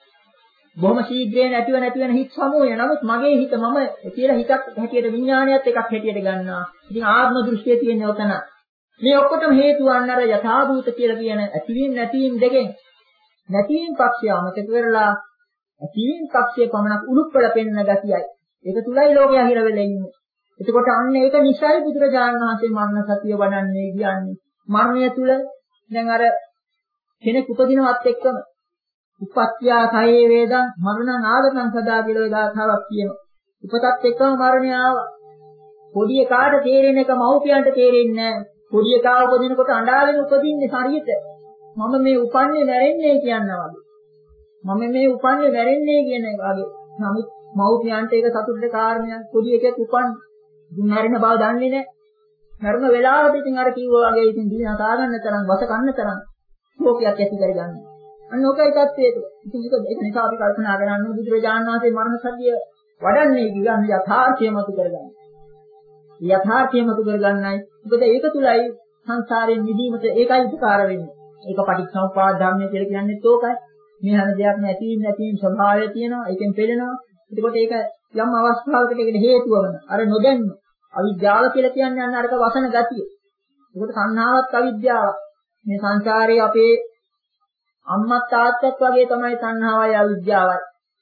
බොහොම ශීඝ්‍රයෙන් ඇතිව නැති වෙන හිත් සමූහය. නමුත් මගේ හිත මම කියලා හිතක් හැටියට විඥානයත් එකක් හැටියට ගන්නවා. ඉතින් ආත්ම දෘෂ්ටිය තියෙන්නේ ඔතන. මේ ඔක්කොටම හේතු වන්නර යථාභූත කියලා කියන ඇතිවීම නැතිවීම දෙකෙන් නැතිවීම පක්ෂය අමතක කරලා ඇතිවීම පක්ෂයේ පමණක් උරුප්පල පෙන්න ගතියයි. ඒක තුලයි ලෝකයා හිර වෙලා ඉන්නේ. එතකොට අන්න ඒක නිසයි බුදුරජාණන් වහන්සේ මරණ සතිය වඩන්නේ කියන්නේ. මරණය තුල දැන් අර කෙනෙක් උපදිනවත් එක්කම උපත්ත්‍යා කයේ වේදං මරණං ආගතං සදා කියලා ගාථාවක් කියනවා. උපතත් එක්කම මරණය ආවා. පොඩි එකාට තේරෙන එක මව්පියන්ට තේරෙන්නේ නැහැ. පොඩි එකා උපදිනකොට අඬාගෙන උපදින්නේ හරියට. මම මේ උපන්නේ මැරෙන්නේ කියනවා වගේ. මම මේ උපන්නේ මැරෙන්නේ කියන වගේ. නමුත් මව්පියන්ට ඒක සතුටේ කාරණයක්. පොඩි එකෙක් උපන් මැරෙන බව දන්නේ නැහැ. මරණ වෙලාවට ඉතින් අර කිව්වා වගේ ඉතින් දින හදා ගන්න තරම් වස ගන්න තරම් ශෝකයක් ඇති කරගන්න. අන්න ඔකයි තත්ත්වය. ඉතින් ඒක නිසා අපි කල්පනා කරන්නේ බුදුරජාණන් වහන්සේ මරණ සතිය වඩන්නේ කියන්නේ යථාර්ථය මතු කරගන්න. යථාර්ථය මතු කරගන්නයි. මොකද ඒක තුලයි සංසාරයෙන් මිදීමට ඒකයි උපකාර වෙන්නේ. ඒක පටිච්චසමුප්පාද ධර්මය කියලා කියන්නේත් ඕකයි. මේ හැම දෙයක්ම ඇතිවීම නැතිවීම ස්වභාවය තියෙනවා. ඒකෙන් පෙළෙනවා. එතකොට ඒක යම් අවස්ථාවකට ඒකට හේතුව වෙන. අර නොදැන්න අවිද්‍යාව කියලා කියන්නේ අන්න අරක වසන ගතිය. ඒකට සංහාවත් අවිද්‍යාව. මේ සංසාරයේ අපේ අම්මත් තාත්තත් වගේ තමයි සංහාවයි අවිද්‍යාවයි.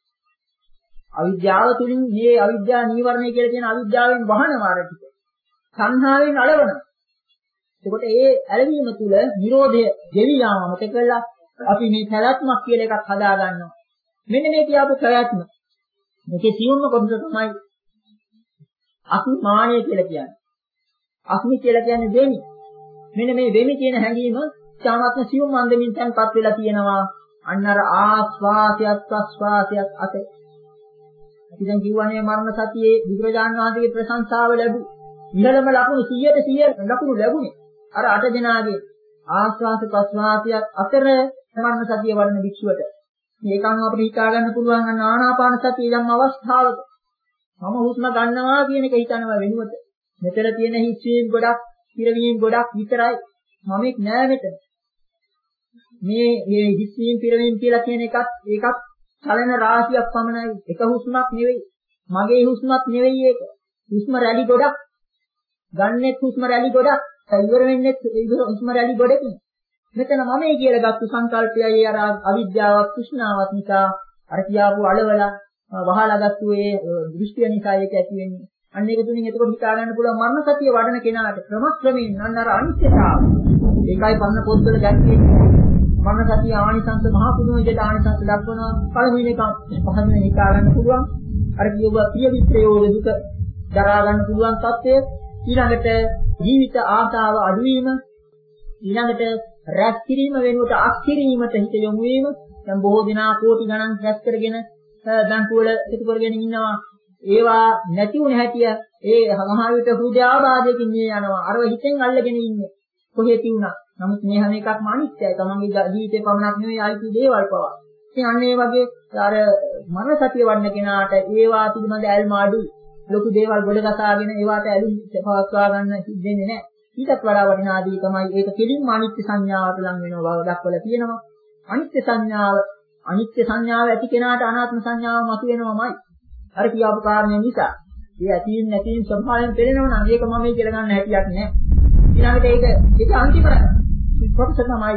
අවිද්‍යාව තුලින් මේ අවිද්‍යාව නීවරණය කියලා කියන අවිද්‍යාවෙන් වහනවා අර ටික. සංහාවෙන් අලවනවා. එතකොට ඒ ඇලවීම තුල Nirodha දෙවි යාම මත කළා අපි මේ පැවැත්මක් කියලා එකක් හදා ගන්නවා. මෙන්න මේ කියපු පැවැත්ම. මේකේ සියුම්ම කොටස තමයි අස්මිමානය කියලා කියන්නේ. අස්මි කියලා කියන්නේ දෙමි. මෙන්න මේ දෙමි කියන හැඟීම සාමාත්ම සියුම් අන්දමින් තැන්පත් වෙලා තියෙනවා. අන්න අර ආස්වාසයත් ප්‍රස්වාසයත් අතර. අපි දැන් කියවනේ මරණ සතියේ බුදුරජාණන් වහන්සේගේ ප්‍රශංසාව ලැබු. ඉහළම ලකුණු සියයට සිය ලකුණු ලැබුණේ. අර අට දෙනාගේ ආස්වාස ප්‍රස්වාසයත් අතර මරණ සතිය වඩන භික්ෂුවට. මේකන් අපිට හිතා ගන්න පුළුවන් අන්න ආනාපාන සතිය යම් අවස්ථාවක මම හුස්ම ගන්නවා කියන එක හිතනවා වෙනුවට. මෙතන තියෙන හිස්වීම් ගොඩක්, පිරවීම් ගොඩක් විතරයි. මමෙක් නෑ මෙතන. මේ මේ හිස්වීම් පිරවීම් කියලා කියන එකත් ඒකත් චලන රාශියක් පමණයි. එක හුස්මක් නෙවෙයි. මගේ හුස්මක් නෙවෙයි ඒක. හුස්ම රැලි ගොඩක්. ගන්නෙත් හුස්ම රැලි ගොඩක්. ඉවර වෙන්නෙත් හුස්ම රැලි ගොඩකින්. මෙතන මමයි කියලා ගත්තු සංකල්පයයි අර අවිද්‍යාවක්, තෘෂ්ණාවක් නිසා අර කියාපු අලවලා වහලා ගත්තු ඒ දෘෂ්ටිය නිසා ඒක ඇති වෙන්නේ. අන්න ඒක තුලින් එතකොට හිතා ගන්න පුළුවන් මරණ සතිය වඩන කෙනාට ක්‍රමක්‍රමයෙන් අන්න අර අනිත්‍යතාව. ඒකයි පන්න පොත්වල ගැන්නේ. මරණ සතිය ආනිසංස මහා පුදුමජට ආනිසංස දක්වනවා. පළවෙනි එක පහදින හිතා ගන්න පුළුවන්. අර කියුවා ප්‍රිය විත්‍රයෝල දුක දරා ගන්න පුළුවන් තත්ත්වය. ඊළඟට ජීවිත ආශාව අඩුවීම. ඊළඟට රැස් කිරීම වෙනුවට අත් කිරීමට හිත යොමු වීම. දැන් බොහෝ දෙනා කෝටි ගණන් රැස් කරගෙන දන්තුවල එකතු කරගෙන ඉන්නවා. ඒවා නැති වුණ හැටිය ඒ සමහර විට හෘදයාබාධයකින් මේ යනවා. අරව හිතෙන් අල්ලගෙන ඉන්නේ. කොහේ තියුණා. නමුත් මේ හැම එකක්ම අනිත්‍යයි. තමන්ගේ ජීවිතේ පමණක් නෙවෙයි ආයිති දේවල් පවා. ඉතින් අන්න ඒ වගේ අර මනස සතිය වඩන කෙනාට ඒවා පිළිබඳ ඇල්ම අඩුයි. ලොකු දේවල් ගොඩ ගසාගෙන ඒවට ඇලුම් පවත්වා ගන්න සිද්ධෙන්නේ නැහැ. ඊටත් වඩා වටිනාදී තමයි ඒක කෙලින්ම අනිත්‍ය සංඥාවට ලං වෙනවා බව දක්වලා තියෙනවා. අනිත්‍ය සංඥාව අනිත්‍ය සංඥාව ඇති කෙනාට අනාත්ම සංඥාව මතුවෙනවමයි. අර කියාපු කාරණේ නිසා. ඒ ඇතින් නැතින් ස්වභාවයෙන් පෙළෙනවා නම් ඒක මමයි කියලා ගන්න හැටියක් නැහැ. ඊළඟට ඒක ඒක අන්තිම කොටස තමයි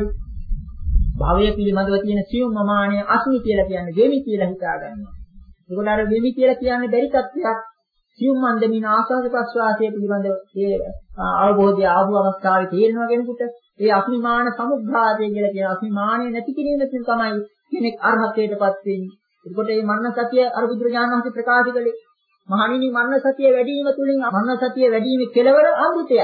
භවය පිළිබඳව තියෙන සියුම් මමානය අස්මි කියලා කියන්නේ දෙමි කියලා හිතා ගන්නවා. ඒකට අර දෙමි කියලා කියන්නේ බැරි තත්ත්වයක්. සියුම් මන්දමින ආස්වාද ප්‍රස්වාසයේ පිළිබඳව ඒ අවබෝධය ආපු අවස්ථාවේ තේරෙනවා කෙනෙකුට ඒ අස්මිමාන සමුද්ධාතය කියලා කියන අස්මිමානය නැති කිරීමෙන් තමයි කෙනෙක් අරහතේටපත් වෙන්නේ. ඒකට මේ මරණ සතිය අර බුදුරජාණන් වහන්සේ ප්‍රකාශ කළේ මහණෙනි මරණ සතිය වැඩි වීම තුලින් මරණ සතිය වැඩි වීමේ කෙලවර අමෘතයයි.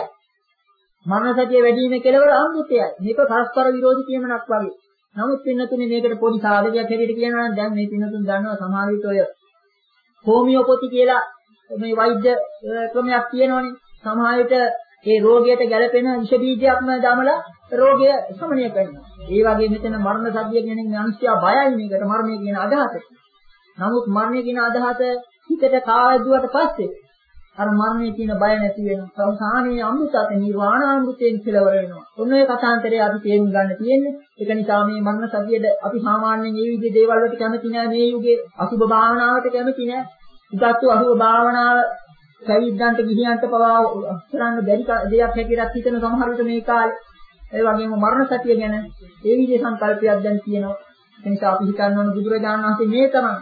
මරණ සතිය වැඩි වීමේ කෙලවර අමෘතයයි. මේක පරස්පර විරෝධී කියමනක් වගේ. නමුත් පින්නතුනේ මේකට පොඩි සාධකයක් හැටියට කියනවා නම් දැන් මේ පින්නතුන් දන්නවා සමහර විට ඔය හෝමියෝපති කියලා මේ වෛද්‍ය ක්‍රමයක් තියෙනවනේ. සමහර විට ඒ රෝගයට ගැළපෙන විෂ බීජයක්ම දාමලා රෝගය සමනය කරනවා. ඒ වගේ මෙතන මරණ සතිය කියන මිනිස්සු බයයි මේකට මරණය කියන අදහස. නමුත් මරණය කියන අදහස හිතට කාවැදුවට පස්සේ අර මරණය කියන බය නැති වෙනවා. සංසාරයේ අමෘතත නිර්වාණාමෘතයෙන් කෙලවර වෙනවා. ඔන්න ඔය කතාන්තරය අපි තේරුම් ගන්න තියෙන්නේ. ඒක නිසා මේ මරණ සතියේද අපි සාමාන්‍යයෙන් මේ විදිහේ දේවල් වලට කැමති නෑ. මේ යුගයේ අසුභ භාවනාවට කැමති නෑ. උගත්තු අසුභ භාවනාව පැවිද්දන්ට ගිහියන්ට පවා කරන්න බැරි දෙයක් හැටියට හිතන සමහර විට මේ කාලේ ඒ වගේම මරණ සතිය ගැන ඒ විදිහේ සංකල්පයක් දැන් තියෙනවා. ඒ නිසා අපි හිතන්න ඕන බුදුරජාණන් වහන්සේ මේ තමයි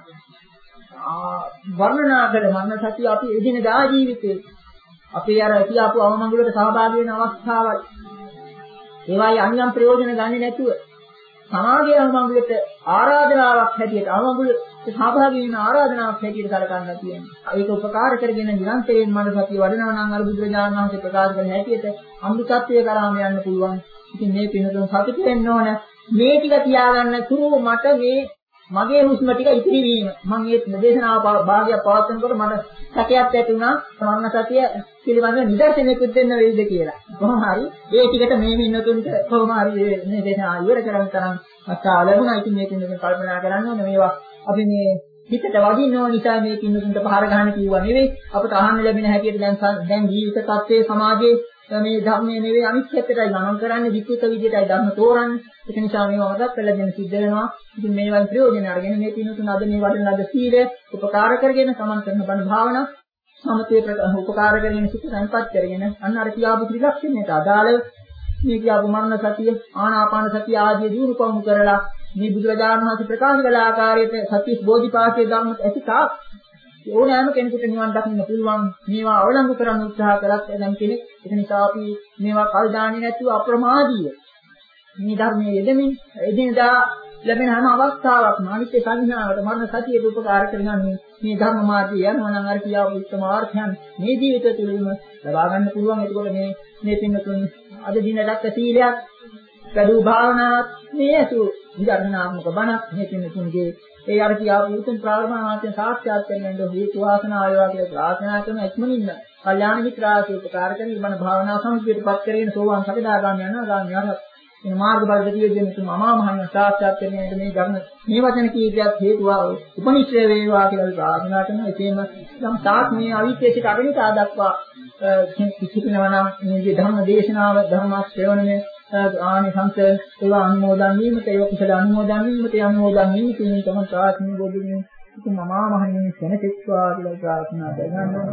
වර්ණනා කළ මරණ සතිය අපි එදිනදා ජීවිතේ අපි අර කියාපු අවමංගලයට සහභාගී වෙන අවස්ථාවල් ඒවායි අන්‍යම් ප්‍රයෝජන ගන්නේ නැතුව සමාගයේ අවමංගලයට ආරාධනාවක් හැටියට අවමංගල සහභාගී වෙන ආරාධනාවක් හැටියට සැලකන්න තියෙනවා. ඒක උපකාර කරගෙන නිරන්තරයෙන් මරණ සතිය වඩනවා නම් අර බුදුරජාණන් වහන්සේ ප්‍රකාශ කරන හැටියට අමෘතත්වයේ කරාම යන්න පුළුවන්. ඉතින් මේ පිනතුන් සතුට වෙන්න ඕන. මේ ටික තියාගන්න තුරු මට මේ මගේ හුස්ම ටික ඉතිරි වීම මම මේ දේශනාව භාගයක් පවත්වනකොට මට සැකයක් ඇති වුණා මරණ සතිය පිළිබඳව නිදර්ශනයකුත් දෙන්න වෙයිද කියලා. කොහොම හරි ඒ ටිකට මේ මිනිතුන්ට කොහොම හරි මේ දේශනාව ඉවර කරන්න තරම් අත්සාහ ලැබුණා. ඉතින් මේක ඉන්න කල්පනා කරන්න ඕනේ මේවා අපි මේ හිතට වදින්න ඕන නිසා මේ කින්නතුන්ට පහර ගන්න කිව්වා නෙවෙයි. අපට අහන්න ලැබෙන හැටියට දැන් දැන් ජීවිත තත්ත්වයේ සමාජයේ මේ ධර්මයේ නෙවෙයි අනිත් පැත්තටයි ගමන් කරන්නේ විකෘත විදියටයි ධර්ම තෝරන්නේ. ඒක නිසා මේවා මතක් කරලා දෙන්න සිද්ධ වෙනවා. ඉතින් මේවා ප්‍රයෝජන අරගෙන මේ පිනුතුන අද මේ වඩන ලද සීලය උපකාර කරගෙන සමන් කරන බණ භාවනා සමතේ උපකාර කරගෙන සිත සංපත් කරගෙන අන්න අර කියාපු ත්‍රිලක්ෂණයට අදාළ මේ කියාපු මරණ සතිය ආනාපාන සතිය ආදී දිනු පවු කරලා මේ බුදුරජාණන් වහන්සේ ප්‍රකාශ කළ ආකාරයට සත්‍ය බෝධිපාක්ෂික ධර්ම ඇති තාක් ඕනෑම කෙනෙකුට නිවන් දකින්න පුළුවන්. මේවා අවලංගු කරන්න උත්සාහ කළත් නම් කෙනෙක්. ඒක නිසා අපි මේවා කල් දාන්නේ නැතුව අප්‍රමාදීව මේ ධර්මයේ යෙදෙමින් එදිනදා ලැබෙන හැම අවස්ථාවකම අනිත්‍ය සංඥාවට මරණ සතියට උපකාර කරගන්නේ මේ ධර්ම මාර්ගය යනවා නම් අර කියාපු උත්තම ආර්ථයන් මේ ජීවිතය තුළම ලබා ගන්න පුළුවන්. ඒකෝට මේ මේ පින්නතුන් අද දිනකට සීලයක් වැඩි භාවනාවක් මේ අසු විදර්ශනාත්මක බණක් මේ පින්නතුන්ගේ ඒ අර කියාපු උතුම් ප්‍රාර්ථනාවන්ට සාක්ෂාත් කරගන්න හේතු වාසනා වේවා කියලා ප්‍රාර්ථනා කරන ඉක්මනින්ම කල්යාණ මිත්‍රාසී උපකාර කරගෙන මන භාවනා සම්පූර්ණපත් කරගෙන සෝවාන් සකදාගාමී යනවාගාමී යන මේ මාර්ග බල දෙවිය දෙන තුම අමා මහ නිවන් සාක්ෂාත් කරගන්න මේ ධර්ම මේ වචන කීපයක් හේතුවා උපනිශ්‍රේ වේවා කියලා ප්‍රාර්ථනා කරනවා. ඒකෙම නම් තාක් මේ අවිද්‍යාවට අගනිතා දක්වා කිසිපිනවා නම් මේ ධර්ම දේශනාව ධර්ම ශ්‍රවණය ආනිසංස ඒවා අනුමෝදන් වීමට ඒවා කුසල අනුමෝදන් වීමට අනුමෝදන් වීම කියන තමයි ප්‍රාර්ථනා බෝධිනේ ඉතින් මමා මහණෙනි සෙනසෙත්වා කියලා ප්‍රාර්ථනා කරනවා.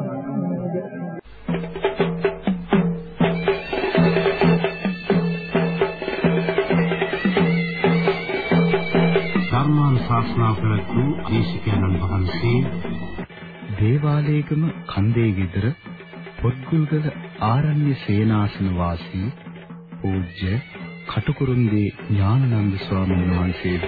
ධර්මානුශාසනා කරතු දේශකයන්න් වහන්සේ දේවාලයේගම කන්දේ ගෙදර පොත්ගුල්ගල ආරණ්‍ය සේනාසන වාසී පූජ්‍ය කටුකුරුන්දී ඥානানন্দ ස්වාමීන් වහන්සේ.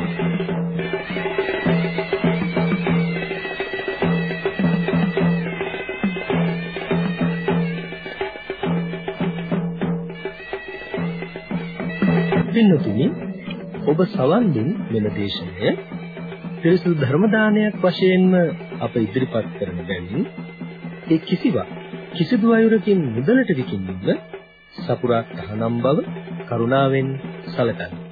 පින්නතුනි ඔබ සවන් දුන් මෙම දේශනය පිරිසුදු ධර්ම දානයක් වශයෙන්ම අප ඉදිරිපත් කරන බැවින් ඒ කිසිවක් කිසිදු අයුරකින් මුදලට විකිණීම සපුරා තහනම් බව කරුණාවෙන් සැලකන්න.